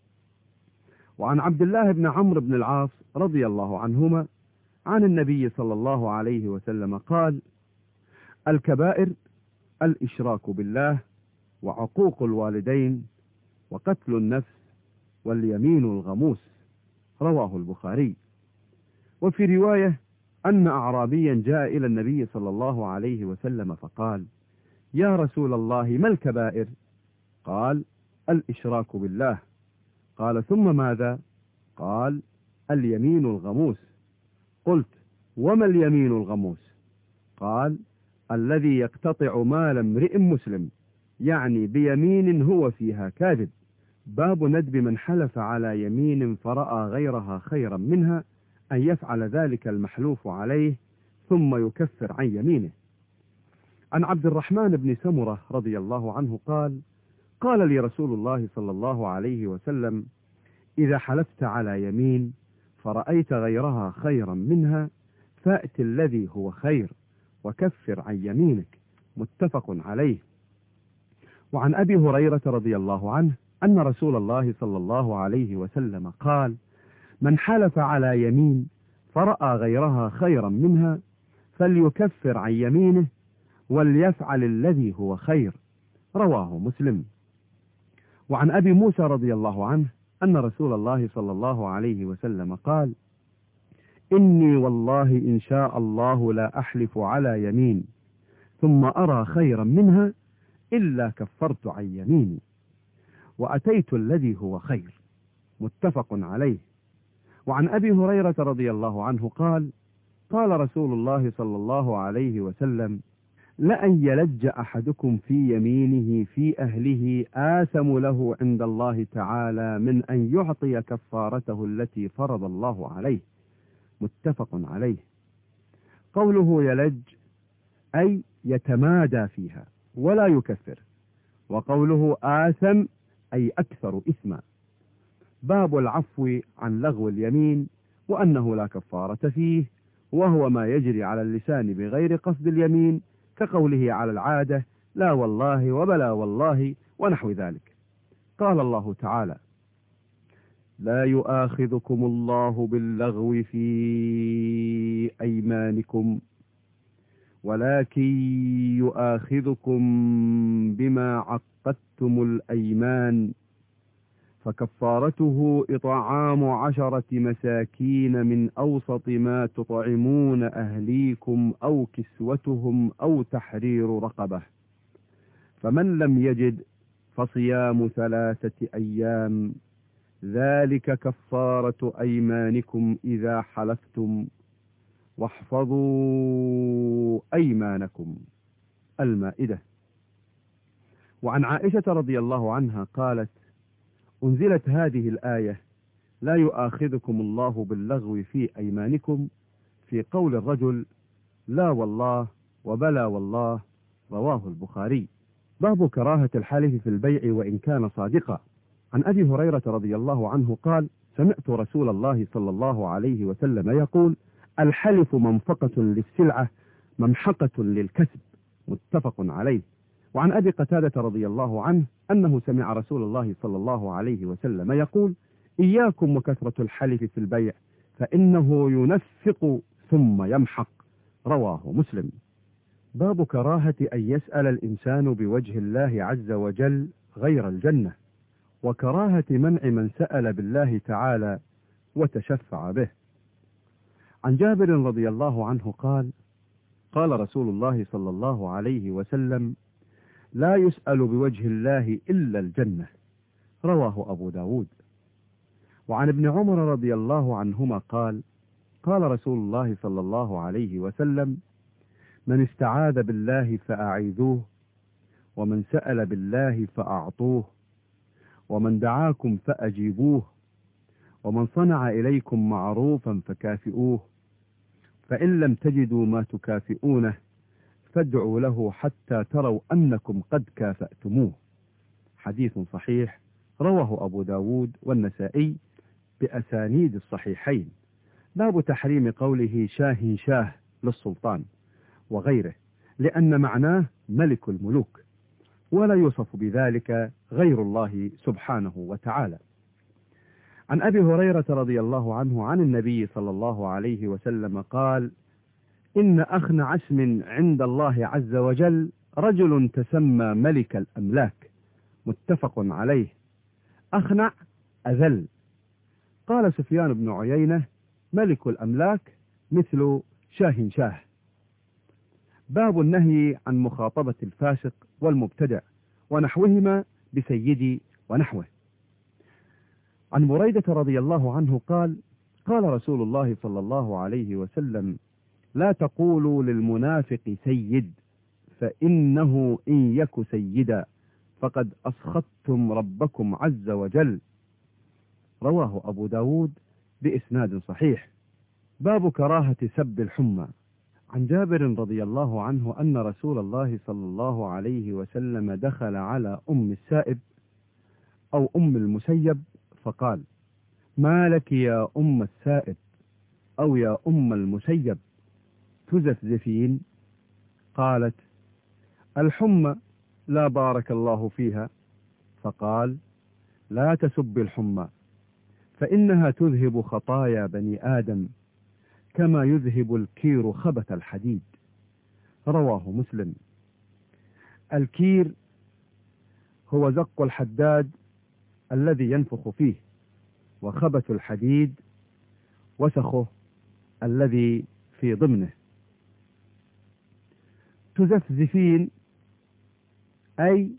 وعن عبد الله بن عمرو بن العاص رضي الله عنهما عن النبي صلى الله عليه وسلم قال: الكبائر الإشراك بالله وعقوق الوالدين وقتل النفس واليمين الغموس. رواه البخاري. وفي رواية أن أعرابيا جاء إلى النبي صلى الله عليه وسلم فقال: يا رسول الله ما الكبائر؟ قال: الإشراك بالله. قال: ثم ماذا؟ قال: اليمين الغموس. قلت: وما اليمين الغموس؟ قال: الذي يقتطع مال امرئ مسلم، يعني بيمين هو فيها كاذب. باب ندب من حلف على يمين فرأى غيرها خيرا منها أن يفعل ذلك المحلوف عليه ثم يكفر عن يمينه. عن عبد الرحمن بن سمرة رضي الله عنه قال: قال لي رسول الله صلى الله عليه وسلم: إذا حلفت على يمين فرأيت غيرها خيرا منها فأت الذي هو خير وكفر عن يمينك. متفق عليه. وعن أبي هريرة رضي الله عنه أن رسول الله صلى الله عليه وسلم قال: من حلف على يمين فرأى غيرها خيرا منها فليكفر عن يمينه وليفعل الذي هو خير. رواه مسلم. وعن أبي موسى رضي الله عنه أن رسول الله صلى الله عليه وسلم قال: إني والله إن شاء الله لا أحلف على يمين ثم أرى خيرا منها إلا كفرت عن يميني وأتيت الذي هو خير. متفق عليه. وعن أبي هريرة رضي الله عنه قال: قال رسول الله صلى الله عليه وسلم: لأن يلج أحدكم في يمينه في أهله آثم له عند الله تعالى من أن يعطي كفارته التي فرض الله عليه. متفق عليه. قوله يلج أي يتمادى فيها ولا يكفر، وقوله آثم أي أكثر إثما. باب العفو عن لغو اليمين وأنه لا كفارة فيه، وهو ما يجري على اللسان بغير قصد اليمين، كقوله على العادة لا والله وبلا والله ونحو ذلك. قال الله تعالى: لا يؤاخذكم الله باللغو في أيمانكم ولكن يؤاخذكم بما عقدتم الأيمان فكفارته إطعام عشرة مساكين من أوسط ما تطعمون أهليكم أو كسوتهم أو تحرير رقبة، فمن لم يجد فصيام ثلاثة أيام ذلك كفارة أيمانكم إذا حلفتم واحفظوا أيمانكم. المائدة. وعن عائشة رضي الله عنها قالت: أنزلت هذه الآية: لا يؤاخذكم الله باللغو في أيمانكم، في قول الرجل لا والله وبلا والله. رواه البخاري. باب كراهة الحلف في البيع وإن كان صادقا. عن أبي هريرة رضي الله عنه قال: سمعت رسول الله صلى الله عليه وسلم يقول: الحلف منفقة للسلعة ممحقة للكسب. متفق عليه. وعن أبي قتادة رضي الله عنه أنه سمع رسول الله صلى الله عليه وسلم يقول: إياكم وكثرة الحلف في البيع فإنه ينفق ثم يمحق. رواه مسلم. باب كراهة أن يسأل الإنسان بوجه الله عز وجل غير الجنة، وكراهة منع من سأل بالله تعالى وتشفع به. عن جابر رضي الله عنه قال: قال رسول الله صلى الله عليه وسلم: لا يسأل بوجه الله إلا الجنة. رواه أبو داود. وعن ابن عمر رضي الله عنهما قال: قال رسول الله صلى الله عليه وسلم: من استعاذ بالله فأعيذوه، ومن سأل بالله فأعطوه، ومن دعاكم فأجيبوه، ومن صنع إليكم معروفا فكافئوه، فإن لم تجدوا ما تكافئونه فادعوا له حتى تروا أنكم قد كافأتموه. حديث صحيح رواه أبو داود والنسائي بأسانيد الصحيحين. باب تحريم قوله شاه شاه للسلطان وغيره، لأن معناه ملك الملوك، ولا يوصف بذلك غير الله سبحانه وتعالى. عن أبي هريرة رضي الله عنه عن النبي صلى الله عليه وسلم قال: إن أخنع اسم عند الله عز وجل رجل تسمى ملك الأملاك. متفق عليه. أخنع أذل. قال سفيان بن عيينة: ملك الأملاك مثل شاه شاه. باب النهي عن مخاطبة الفاسق والمبتدع ونحوهما بسيدي ونحوه. عن بريدة رضي الله عنه قال: قال رسول الله صلى الله عليه وسلم: لا تقولوا للمنافق سيد، فإنه إن يك سيدا فقد أسخطتم ربكم عز وجل. رواه أبو داود بإسناد صحيح. باب كراهة سب الحمى. عن جابر رضي الله عنه أن رسول الله صلى الله عليه وسلم دخل على أم السائب أو أم المسيب فقال: ما لك يا أم السائب أو يا أم المسيب تزفزفين؟ قالت: الحمى لا بارك الله فيها. فقال: لا تسب الحمى، فإنها تذهب خطايا بني آدم كما يذهب الكير خبث الحديد. رواه مسلم. الكير هو زق الحداد الذي ينفخ فيه، وخبث الحديد وسخه الذي في ضمنه. تزفزفين أي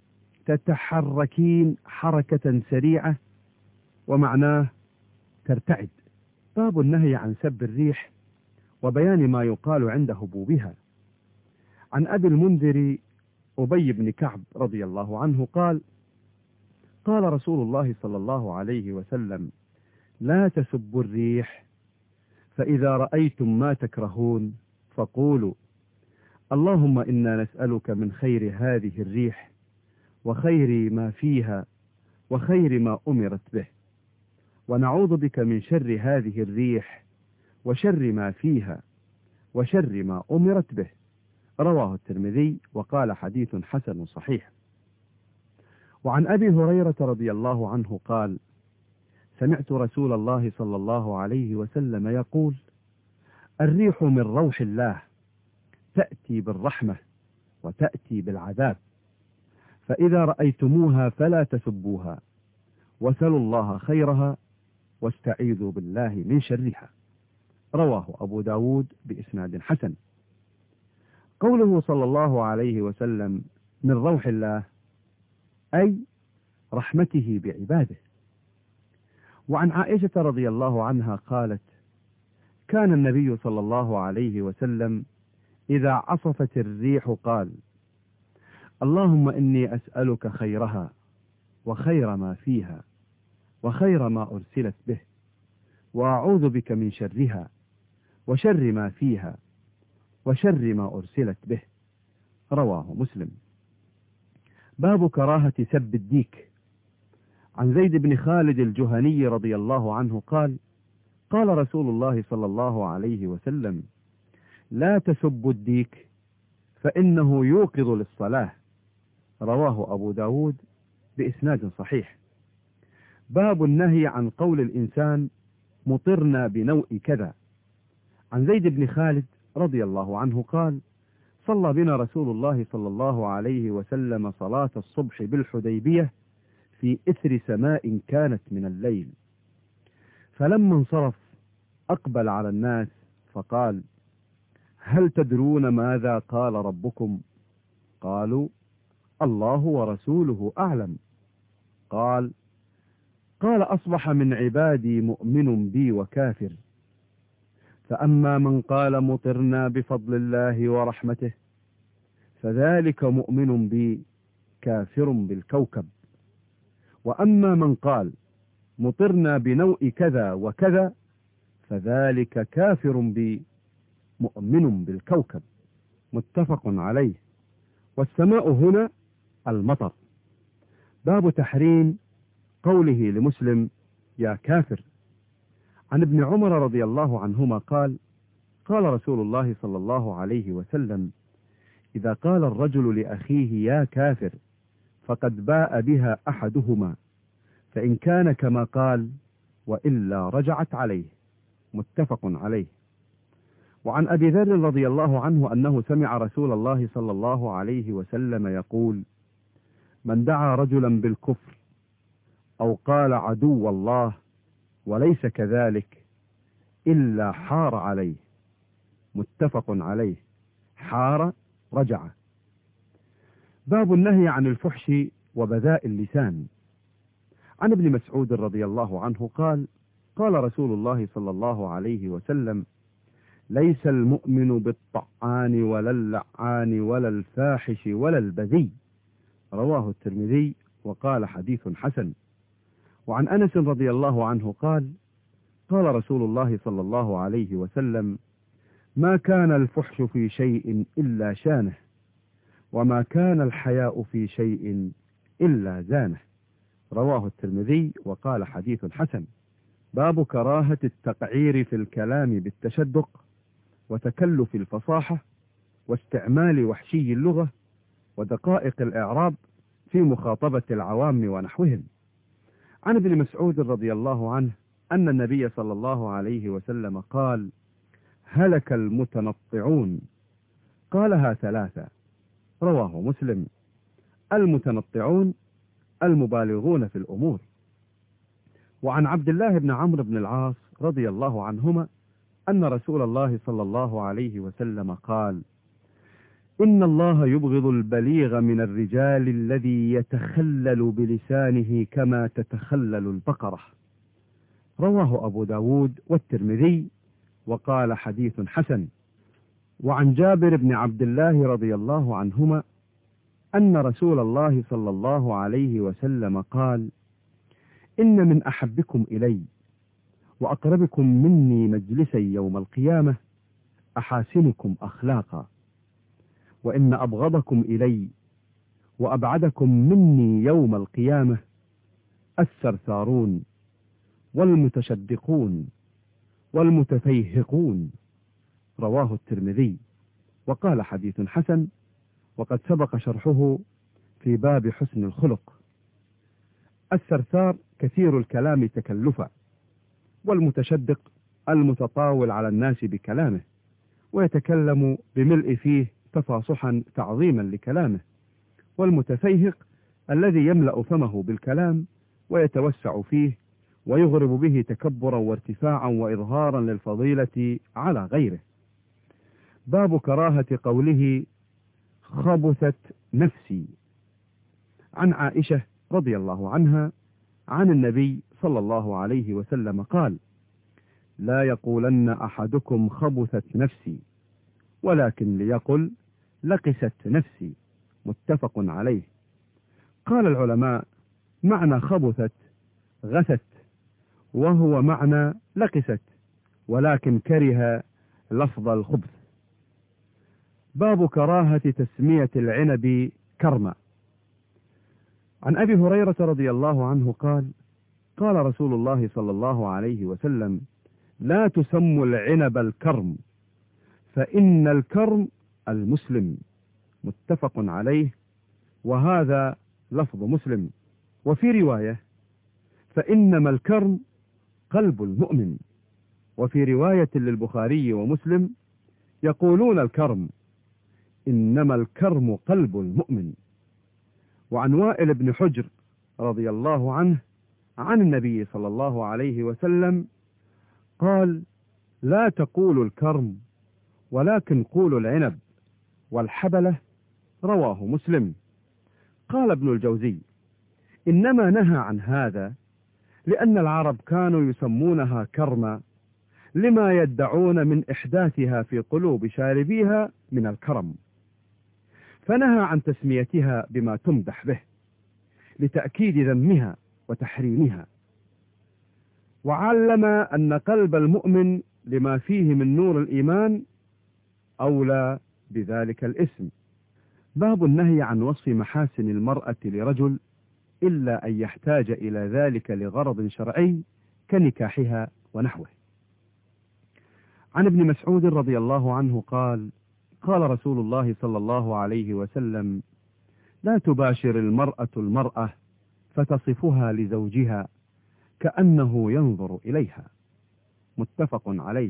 تتحركين حركة سريعة، ومعناه ترتعد. باب النهي عن سب الريح وبيان ما يقال عند هبوبها. عن أبي المنذر أبي بن كعب رضي الله عنه قال: قال رسول الله صلى الله عليه وسلم: لا تسبوا الريح، فإذا رأيتم ما تكرهون فقولوا: اللهم إنا نسألك من خير هذه الريح وخير ما فيها وخير ما أمرت به، ونعوذ بك من شر هذه الريح وشر ما فيها وشر ما أمرت به. رواه الترمذي وقال حديث حسن صحيح. وعن أبي هريرة رضي الله عنه قال: سمعت رسول الله صلى الله عليه وسلم يقول: الريح من روح الله، تأتي بالرحمة وتأتي بالعذاب، فإذا رأيتموها فلا تسبوها، وسلوا الله خيرها واستعيذوا بالله من شرها. رواه أبو داود بإسناد حسن. قوله صلى الله عليه وسلم من روح الله أي رحمته بعباده. وعن عائشة رضي الله عنها قالت: كان النبي صلى الله عليه وسلم إذا عصفت الريح قال: اللهم إني أسألك خيرها وخير ما فيها وخير ما أرسلت به، وأعوذ بك من شرها وشر ما فيها وشر ما أرسلت به. رواه مسلم. باب كراهة سب الديك. عن زيد بن خالد الجهني رضي الله عنه قال: قال رسول الله صلى الله عليه وسلم: لا تسبوا الديك فإنه يوقظ للصلاة. رواه أبو داود بإسناد صحيح. باب النهي عن قول الإنسان مطرنا بنوء كذا. عن زيد بن خالد رضي الله عنه قال: صلى بنا رسول الله صلى الله عليه وسلم صلاة الصبح بالحديبية في إثر سماء كانت من الليل، فلما انصرف أقبل على الناس فقال: هل تدرون ماذا قال ربكم؟ قالوا: الله ورسوله أعلم. قال: قال أصبح من عبادي مؤمن بي وكافر، فأما من قال مطرنا بفضل الله ورحمته فذلك مؤمن بي كافر بالكوكب. وأما من قال مطرنا بنوء كذا وكذا فذلك كافر بي مؤمن بالكوكب. متفق عليه. والسماء هنا المطر. باب تحريم قوله لمسلم يا كافر. عن ابن عمر رضي الله عنهما قال قال رسول الله صلى الله عليه وسلم إذا قال الرجل لأخيه يا كافر فقد باء بها أحدهما فإن كان كما قال وإلا رجعت عليه. متفق عليه. وعن أبي ذر رضي الله عنه أنه سمع رسول الله صلى الله عليه وسلم يقول من دعا رجلا بالكفر أو قال عدو الله وليس كذلك إلا حار عليه. متفق عليه. حار رجع. باب النهي عن الفحش وبذاء اللسان. عن ابن مسعود رضي الله عنه قال قال رسول الله صلى الله عليه وسلم ليس المؤمن بالطعان ولا اللعان ولا الفاحش ولا البذي. رواه الترمذي وقال حديث حسن. وعن أنس رضي الله عنه قال قال رسول الله صلى الله عليه وسلم ما كان الفحش في شيء إلا شانه وما كان الحياء في شيء إلا زانه. رواه الترمذي وقال حديث حسن. باب كراهة التقعير في الكلام بالتشدق وتكلف الفصاحة واستعمال وحشي اللغة ودقائق الإعراب في مخاطبة العوام ونحوهم. عن ابن مسعود رضي الله عنه أن النبي صلى الله عليه وسلم قال هلك المتنطعون. قالها ثلاثة. رواه مسلم. المتنطعون المبالغون في الأمور. وعن عبد الله بن عمرو بن العاص رضي الله عنهما أن رسول الله صلى الله عليه وسلم قال إن الله يبغض البليغ من الرجال الذي يتخلل بلسانه كما تتخلل البقرة. رواه أبو داود والترمذي وقال حديث حسن. وعن جابر بن عبد الله رضي الله عنهما أن رسول الله صلى الله عليه وسلم قال إن من أحبكم إلي وأقربكم مني مجلسا يوم القيامة أحاسنكم أخلاقا وإن أبغضكم إلي وأبعدكم مني يوم القيامة الثرثارون والمتشدقون والمتفيهقون. رواه الترمذي وقال حديث حسن وقد سبق شرحه في باب حسن الخلق. الثرثار كثير الكلام تكلفا والمتشدق المتطاول على الناس بكلامه ويتكلم بملء فيه تفاصحا تعظيما لكلامه. والمتفيهق الذي يملأ فمه بالكلام ويتوسع فيه ويغرب به تكبرا وارتفاعا وإظهارا للفضيلة على غيره. باب كراهة قوله خبثت نفسي. عن عائشة رضي الله عنها عن النبي صلى الله عليه وسلم قال لا يقولن أحدكم خبثت نفسي ولكن ليقل لقست نفسي. متفق عليه. قال العلماء معنى خبثت غثت وهو معنى لقست ولكن كره لفظ الخبث. باب كراهة تسمية العنب كرما. عن أبي هريرة رضي الله عنه قال قال رسول الله صلى الله عليه وسلم لا تسموا العنب الكرم فإن الكرم المسلم. متفق عليه وهذا لفظ مسلم. وفي رواية فإنما الكرم قلب المؤمن. وفي رواية للبخاري ومسلم يقولون الكرم إنما الكرم قلب المؤمن. وعن وائل بن حجر رضي الله عنه عن النبي صلى الله عليه وسلم قال لا تقولوا الكرم ولكن قولوا العنب والحبلة. رواه مسلم. قال ابن الجوزي إنما نهى عن هذا لأن العرب كانوا يسمونها كرما لما يدعون من إحداثها في قلوب شاربيها من الكرم، فنهى عن تسميتها بما تمدح به لتأكيد ذمها وتحريمها، وعلم أن قلب المؤمن لما فيه من نور الإيمان أولى بذلك الاسم. باب النهي عن وصف محاسن المرأة لرجل إلا أن يحتاج إلى ذلك لغرض شرعي كنكاحها ونحوه. عن ابن مسعود رضي الله عنه قال: قال رسول الله صلى الله عليه وسلم: لا تباشر المرأة المرأة فتصفها لزوجها كأنه ينظر إليها. متفق عليه.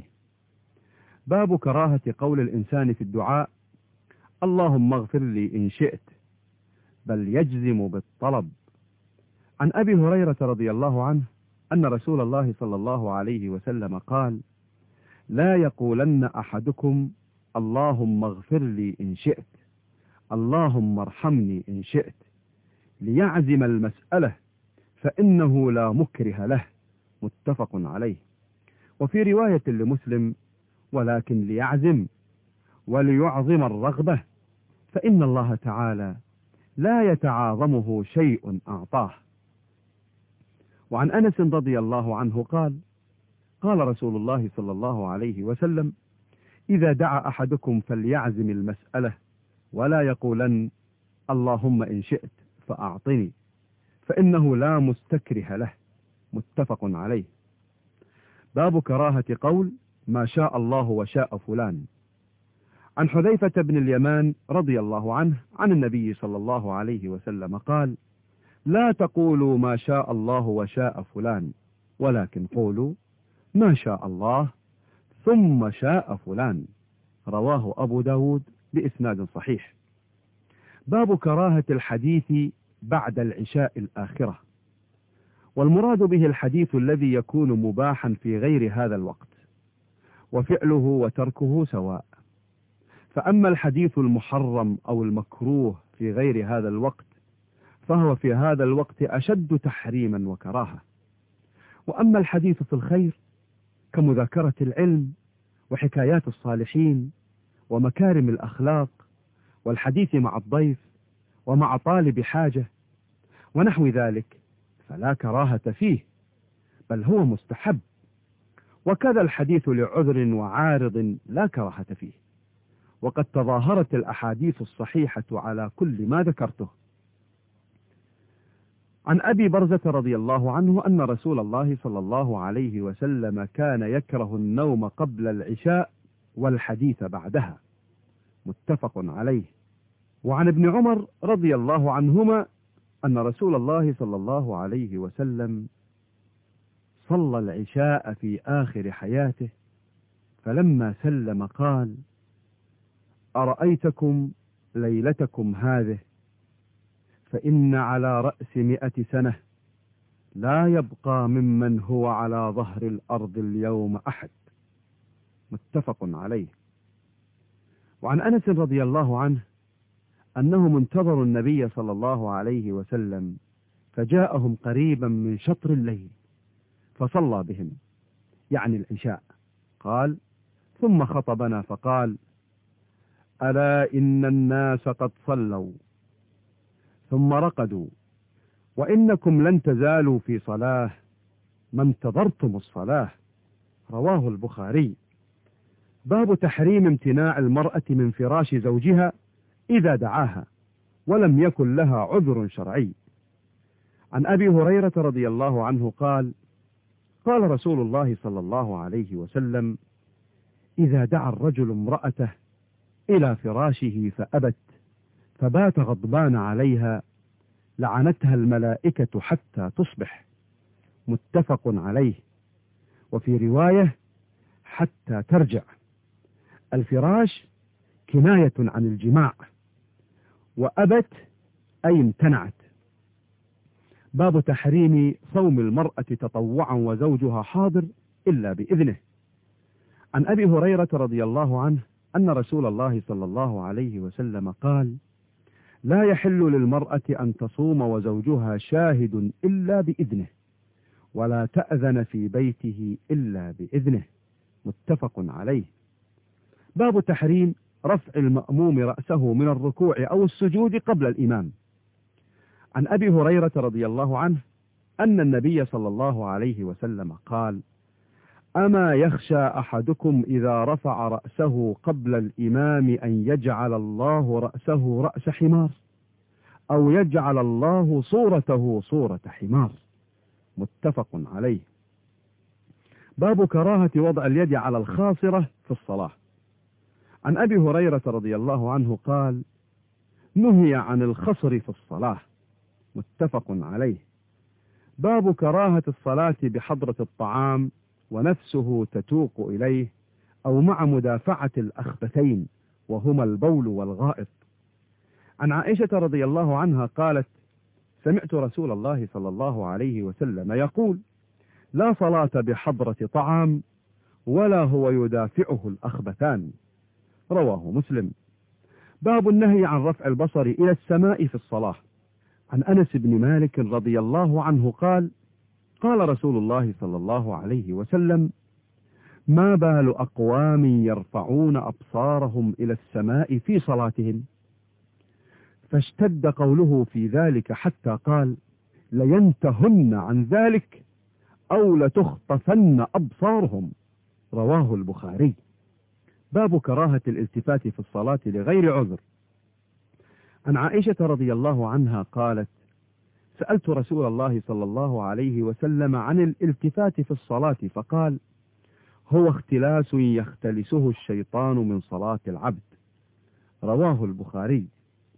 باب كراهة قول الإنسان في الدعاء: اللهم اغفر لي إن شئت، بل يجزم بالطلب. عن أبي هريرة رضي الله عنه أن رسول الله صلى الله عليه وسلم قال: لا يقولن أحدكم اللهم اغفر لي إن شئت، اللهم ارحمني إن شئت، ليعزم المسألة فإنه لا مكره له. متفق عليه. وفي رواية لمسلم: ولكن ليعزم وليعظم الرغبة، فإن الله تعالى لا يتعاظمه شيء أعطاه. وعن أنس رضي الله عنه قال: قال رسول الله صلى الله عليه وسلم: إذا دعا أحدكم فليعزم المسألة ولا يقولن اللهم إن شئت فأعطني، فإنه لا مستكره له. متفق عليه. باب كراهة قول ما شاء الله وشاء فلان. عن حذيفة بن اليمان رضي الله عنه عن النبي صلى الله عليه وسلم قال: لا تقولوا ما شاء الله وشاء فلان، ولكن قولوا ما شاء الله ثم شاء فلان. رواه أبو داود بإسناد صحيح. باب كراهة الحديث بعد العشاء الآخرة، والمراد به الحديث الذي يكون مباحا في غير هذا الوقت، وفعله وتركه سواء. فأما الحديث المحرم أو المكروه في غير هذا الوقت فهو في هذا الوقت أشد تحريما وكراهة. وأما الحديث في الخير كمذاكرة العلم وحكايات الصالحين ومكارم الأخلاق والحديث مع الضيف ومع طالب حاجة ونحو ذلك فلا كراهة فيه، بل هو مستحب. وكذا الحديث لعذر وعارض لا كراهة فيه، وقد تظاهرت الأحاديث الصحيحة على كل ما ذكرته. عن أبي برزة رضي الله عنه أن رسول الله صلى الله عليه وسلم كان يكره النوم قبل العشاء والحديث بعدها. متفق عليه. وعن ابن عمر رضي الله عنهما أن رسول الله صلى الله عليه وسلم صلى العشاء في آخر حياته، فلما سلم قال: أرأيتكم ليلتكم هذه، فإن على رأس مئة سنة لا يبقى ممن هو على ظهر الأرض اليوم أحد. متفق عليه. وعن أنس رضي الله عنه أنهم انتظروا النبي صلى الله عليه وسلم فجاءهم قريبا من شطر الليل فصلى بهم، يعني العشاء. قال: ثم خطبنا فقال: ألا إن الناس قد صلوا ثم رقدوا، وإنكم لن تزالوا في صلاة ما انتظرتم الصلاة. رواه البخاري. باب تحريم امتناع المرأة من فراش زوجها إذا دعاها ولم يكن لها عذر شرعي. عن أبي هريرة رضي الله عنه قال: قال رسول الله صلى الله عليه وسلم: إذا دعا الرجل امرأته إلى فراشه فأبت فبات غضبان عليها لعنتها الملائكة حتى تصبح. متفق عليه. وفي رواية حتى ترجع. الفراش كناية عن الجماع، وأبت أي امتنعت. باب تحريم صوم المرأة تطوعا وزوجها حاضر إلا بإذنه. عن أبي هريرة رضي الله عنه أن رسول الله صلى الله عليه وسلم قال: لا يحل للمرأة أن تصوم وزوجها شاهد إلا بإذنه، ولا تأذن في بيته إلا بإذنه. متفق عليه. باب تحريم رفع المأموم رأسه من الركوع أو السجود قبل الإمام. عن أبي هريرة رضي الله عنه أن النبي صلى الله عليه وسلم قال: أما يخشى أحدكم إذا رفع رأسه قبل الإمام أن يجعل الله رأسه رأس حمار، أو يجعل الله صورته صورة حمار. متفق عليه. باب كراهة وضع اليد على الخاصرة في الصلاة. عن أبي هريرة رضي الله عنه قال: نهي عن الخصر في الصلاة. متفق عليه. باب كراهة الصلاة بحضرة الطعام ونفسه تتوق إليه، أو مع مدافعة الأخبثين وهما البول والغائط. عن عائشة رضي الله عنها قالت: سمعت رسول الله صلى الله عليه وسلم يقول: لا صلاة بحضرة طعام ولا هو يدافعه الأخبثان. رواه مسلم. باب النهي عن رفع البصر إلى السماء في الصلاة. عن أنس بن مالك رضي الله عنه قال: قال رسول الله صلى الله عليه وسلم: ما بال أقوام يرفعون أبصارهم إلى السماء في صلاتهم؟ فاشتد قوله في ذلك حتى قال: لينتهن عن ذلك أو لتخطفن أبصارهم. رواه البخاري. باب كراهة الالتفات في الصلاة لغير عذر. عن عائشة رضي الله عنها قالت: سألت رسول الله صلى الله عليه وسلم عن الالتفات في الصلاة فقال: هو اختلاس يختلسه الشيطان من صلاة العبد. رواه البخاري.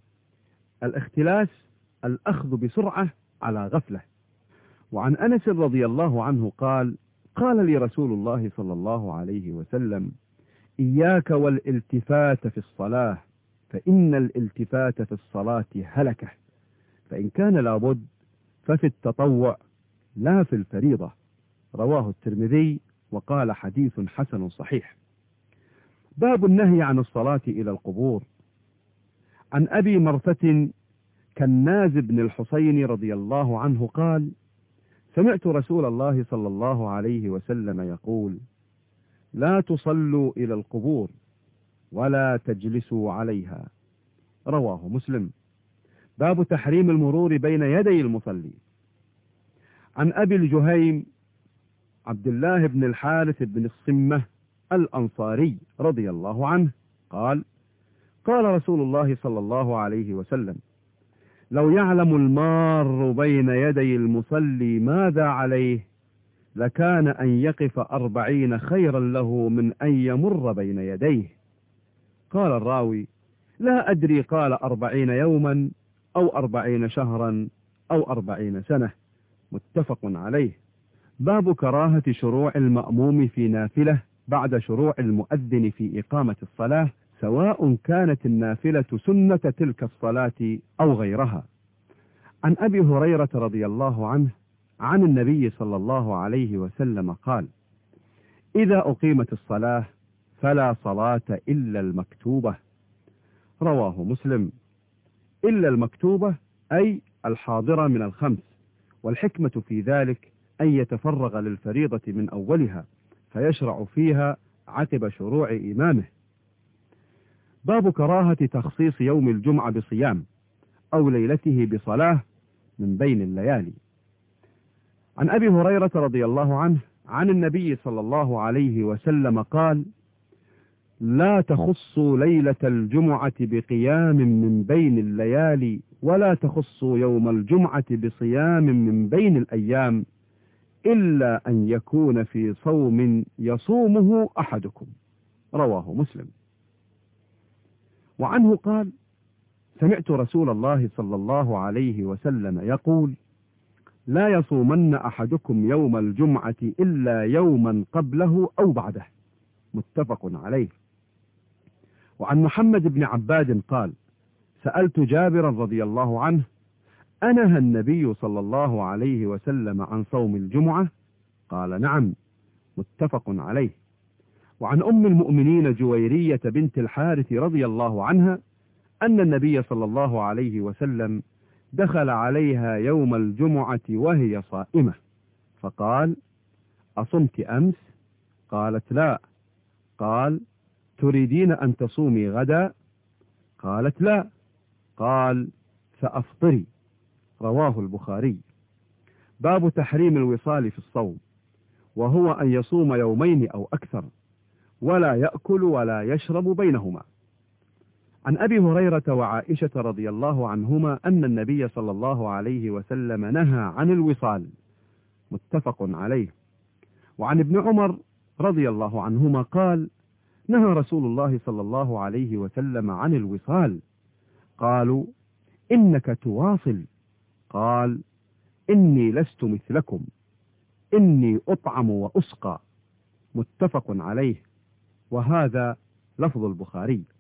الاختلاس الأخذ بسرعة على غفلة. وعن أنس رضي الله عنه قال: قال لي رسول الله صلى الله عليه وسلم: إياك والالتفات في الصلاة، فإن الالتفات في الصلاة هلكة، فإن كان لابد ففي التطوع لا في الفريضة. رواه الترمذي وقال: حديث حسن صحيح. باب النهي عن الصلاة إلى القبور. عن أبي مرثة كناز بن الحسين رضي الله عنه قال: سمعت رسول الله صلى الله عليه وسلم يقول: لا تصلوا إلى القبور ولا تجلسوا عليها. رواه مسلم. باب تحريم المرور بين يدي المصلي. عن أبي الجهيم عبد الله بن الحارث بن الصمة الأنصاري رضي الله عنه قال: قال رسول الله صلى الله عليه وسلم: لو يعلم المار بين يدي المصلي ماذا عليه لكان أن يقف أربعين خيرا له من أن يمر بين يديه. قال الراوي: لا أدري قال أربعين يوما أو أربعين شهرا أو أربعين سنة. متفق عليه. باب كراهة شروع المأموم في نافلة بعد شروع المؤذن في إقامة الصلاة، سواء كانت النافلة سنة تلك الصلاة أو غيرها. عن أبي هريرة رضي الله عنه عن النبي صلى الله عليه وسلم قال: إذا أقيمت الصلاة فلا صلاة إلا المكتوبة. رواه مسلم. إلا المكتوبة أي الحاضرة من الخمس، والحكمة في ذلك أن يتفرغ للفريضة من أولها فيشرع فيها عقب شروع إمامه. باب كراهة تخصيص يوم الجمعة بصيام أو ليلته بصلاة من بين الليالي. عن أبي هريرة رضي الله عنه عن النبي صلى الله عليه وسلم قال: لا تخصوا ليلة الجمعة بقيام من بين الليالي، ولا تخصوا يوم الجمعة بصيام من بين الأيام، إلا أن يكون في صوم يصومه أحدكم. رواه مسلم. وعنه قال: سمعت رسول الله صلى الله عليه وسلم يقول: لا يصومن أحدكم يوم الجمعة إلا يوما قبله أو بعده. متفق عليه. وعن محمد بن عباد قال: سألت جابرا رضي الله عنه: أنهى النبي صلى الله عليه وسلم عن صوم الجمعة؟ قال: نعم. متفق عليه. وعن أم المؤمنين جويرية بنت الحارث رضي الله عنها أن النبي صلى الله عليه وسلم دخل عليها يوم الجمعة وهي صائمة، فقال: أصمت أمس؟ قالت: لا. قال: تريدين أن تصومي غدا؟ قالت: لا. قال: فأفطري. رواه البخاري. باب تحريم الوصال في الصوم، وهو أن يصوم يومين أو أكثر ولا يأكل ولا يشرب بينهما. عن أبي هريرة وعائشة رضي الله عنهما أن النبي صلى الله عليه وسلم نهى عن الوصال، متفق عليه. وعن ابن عمر رضي الله عنهما قال: نهى رسول الله صلى الله عليه وسلم عن الوصال. قالوا: إنك تواصل. قال: إني لست مثلكم، إني أطعم وأسقى. متفق عليه، وهذا لفظ البخاري.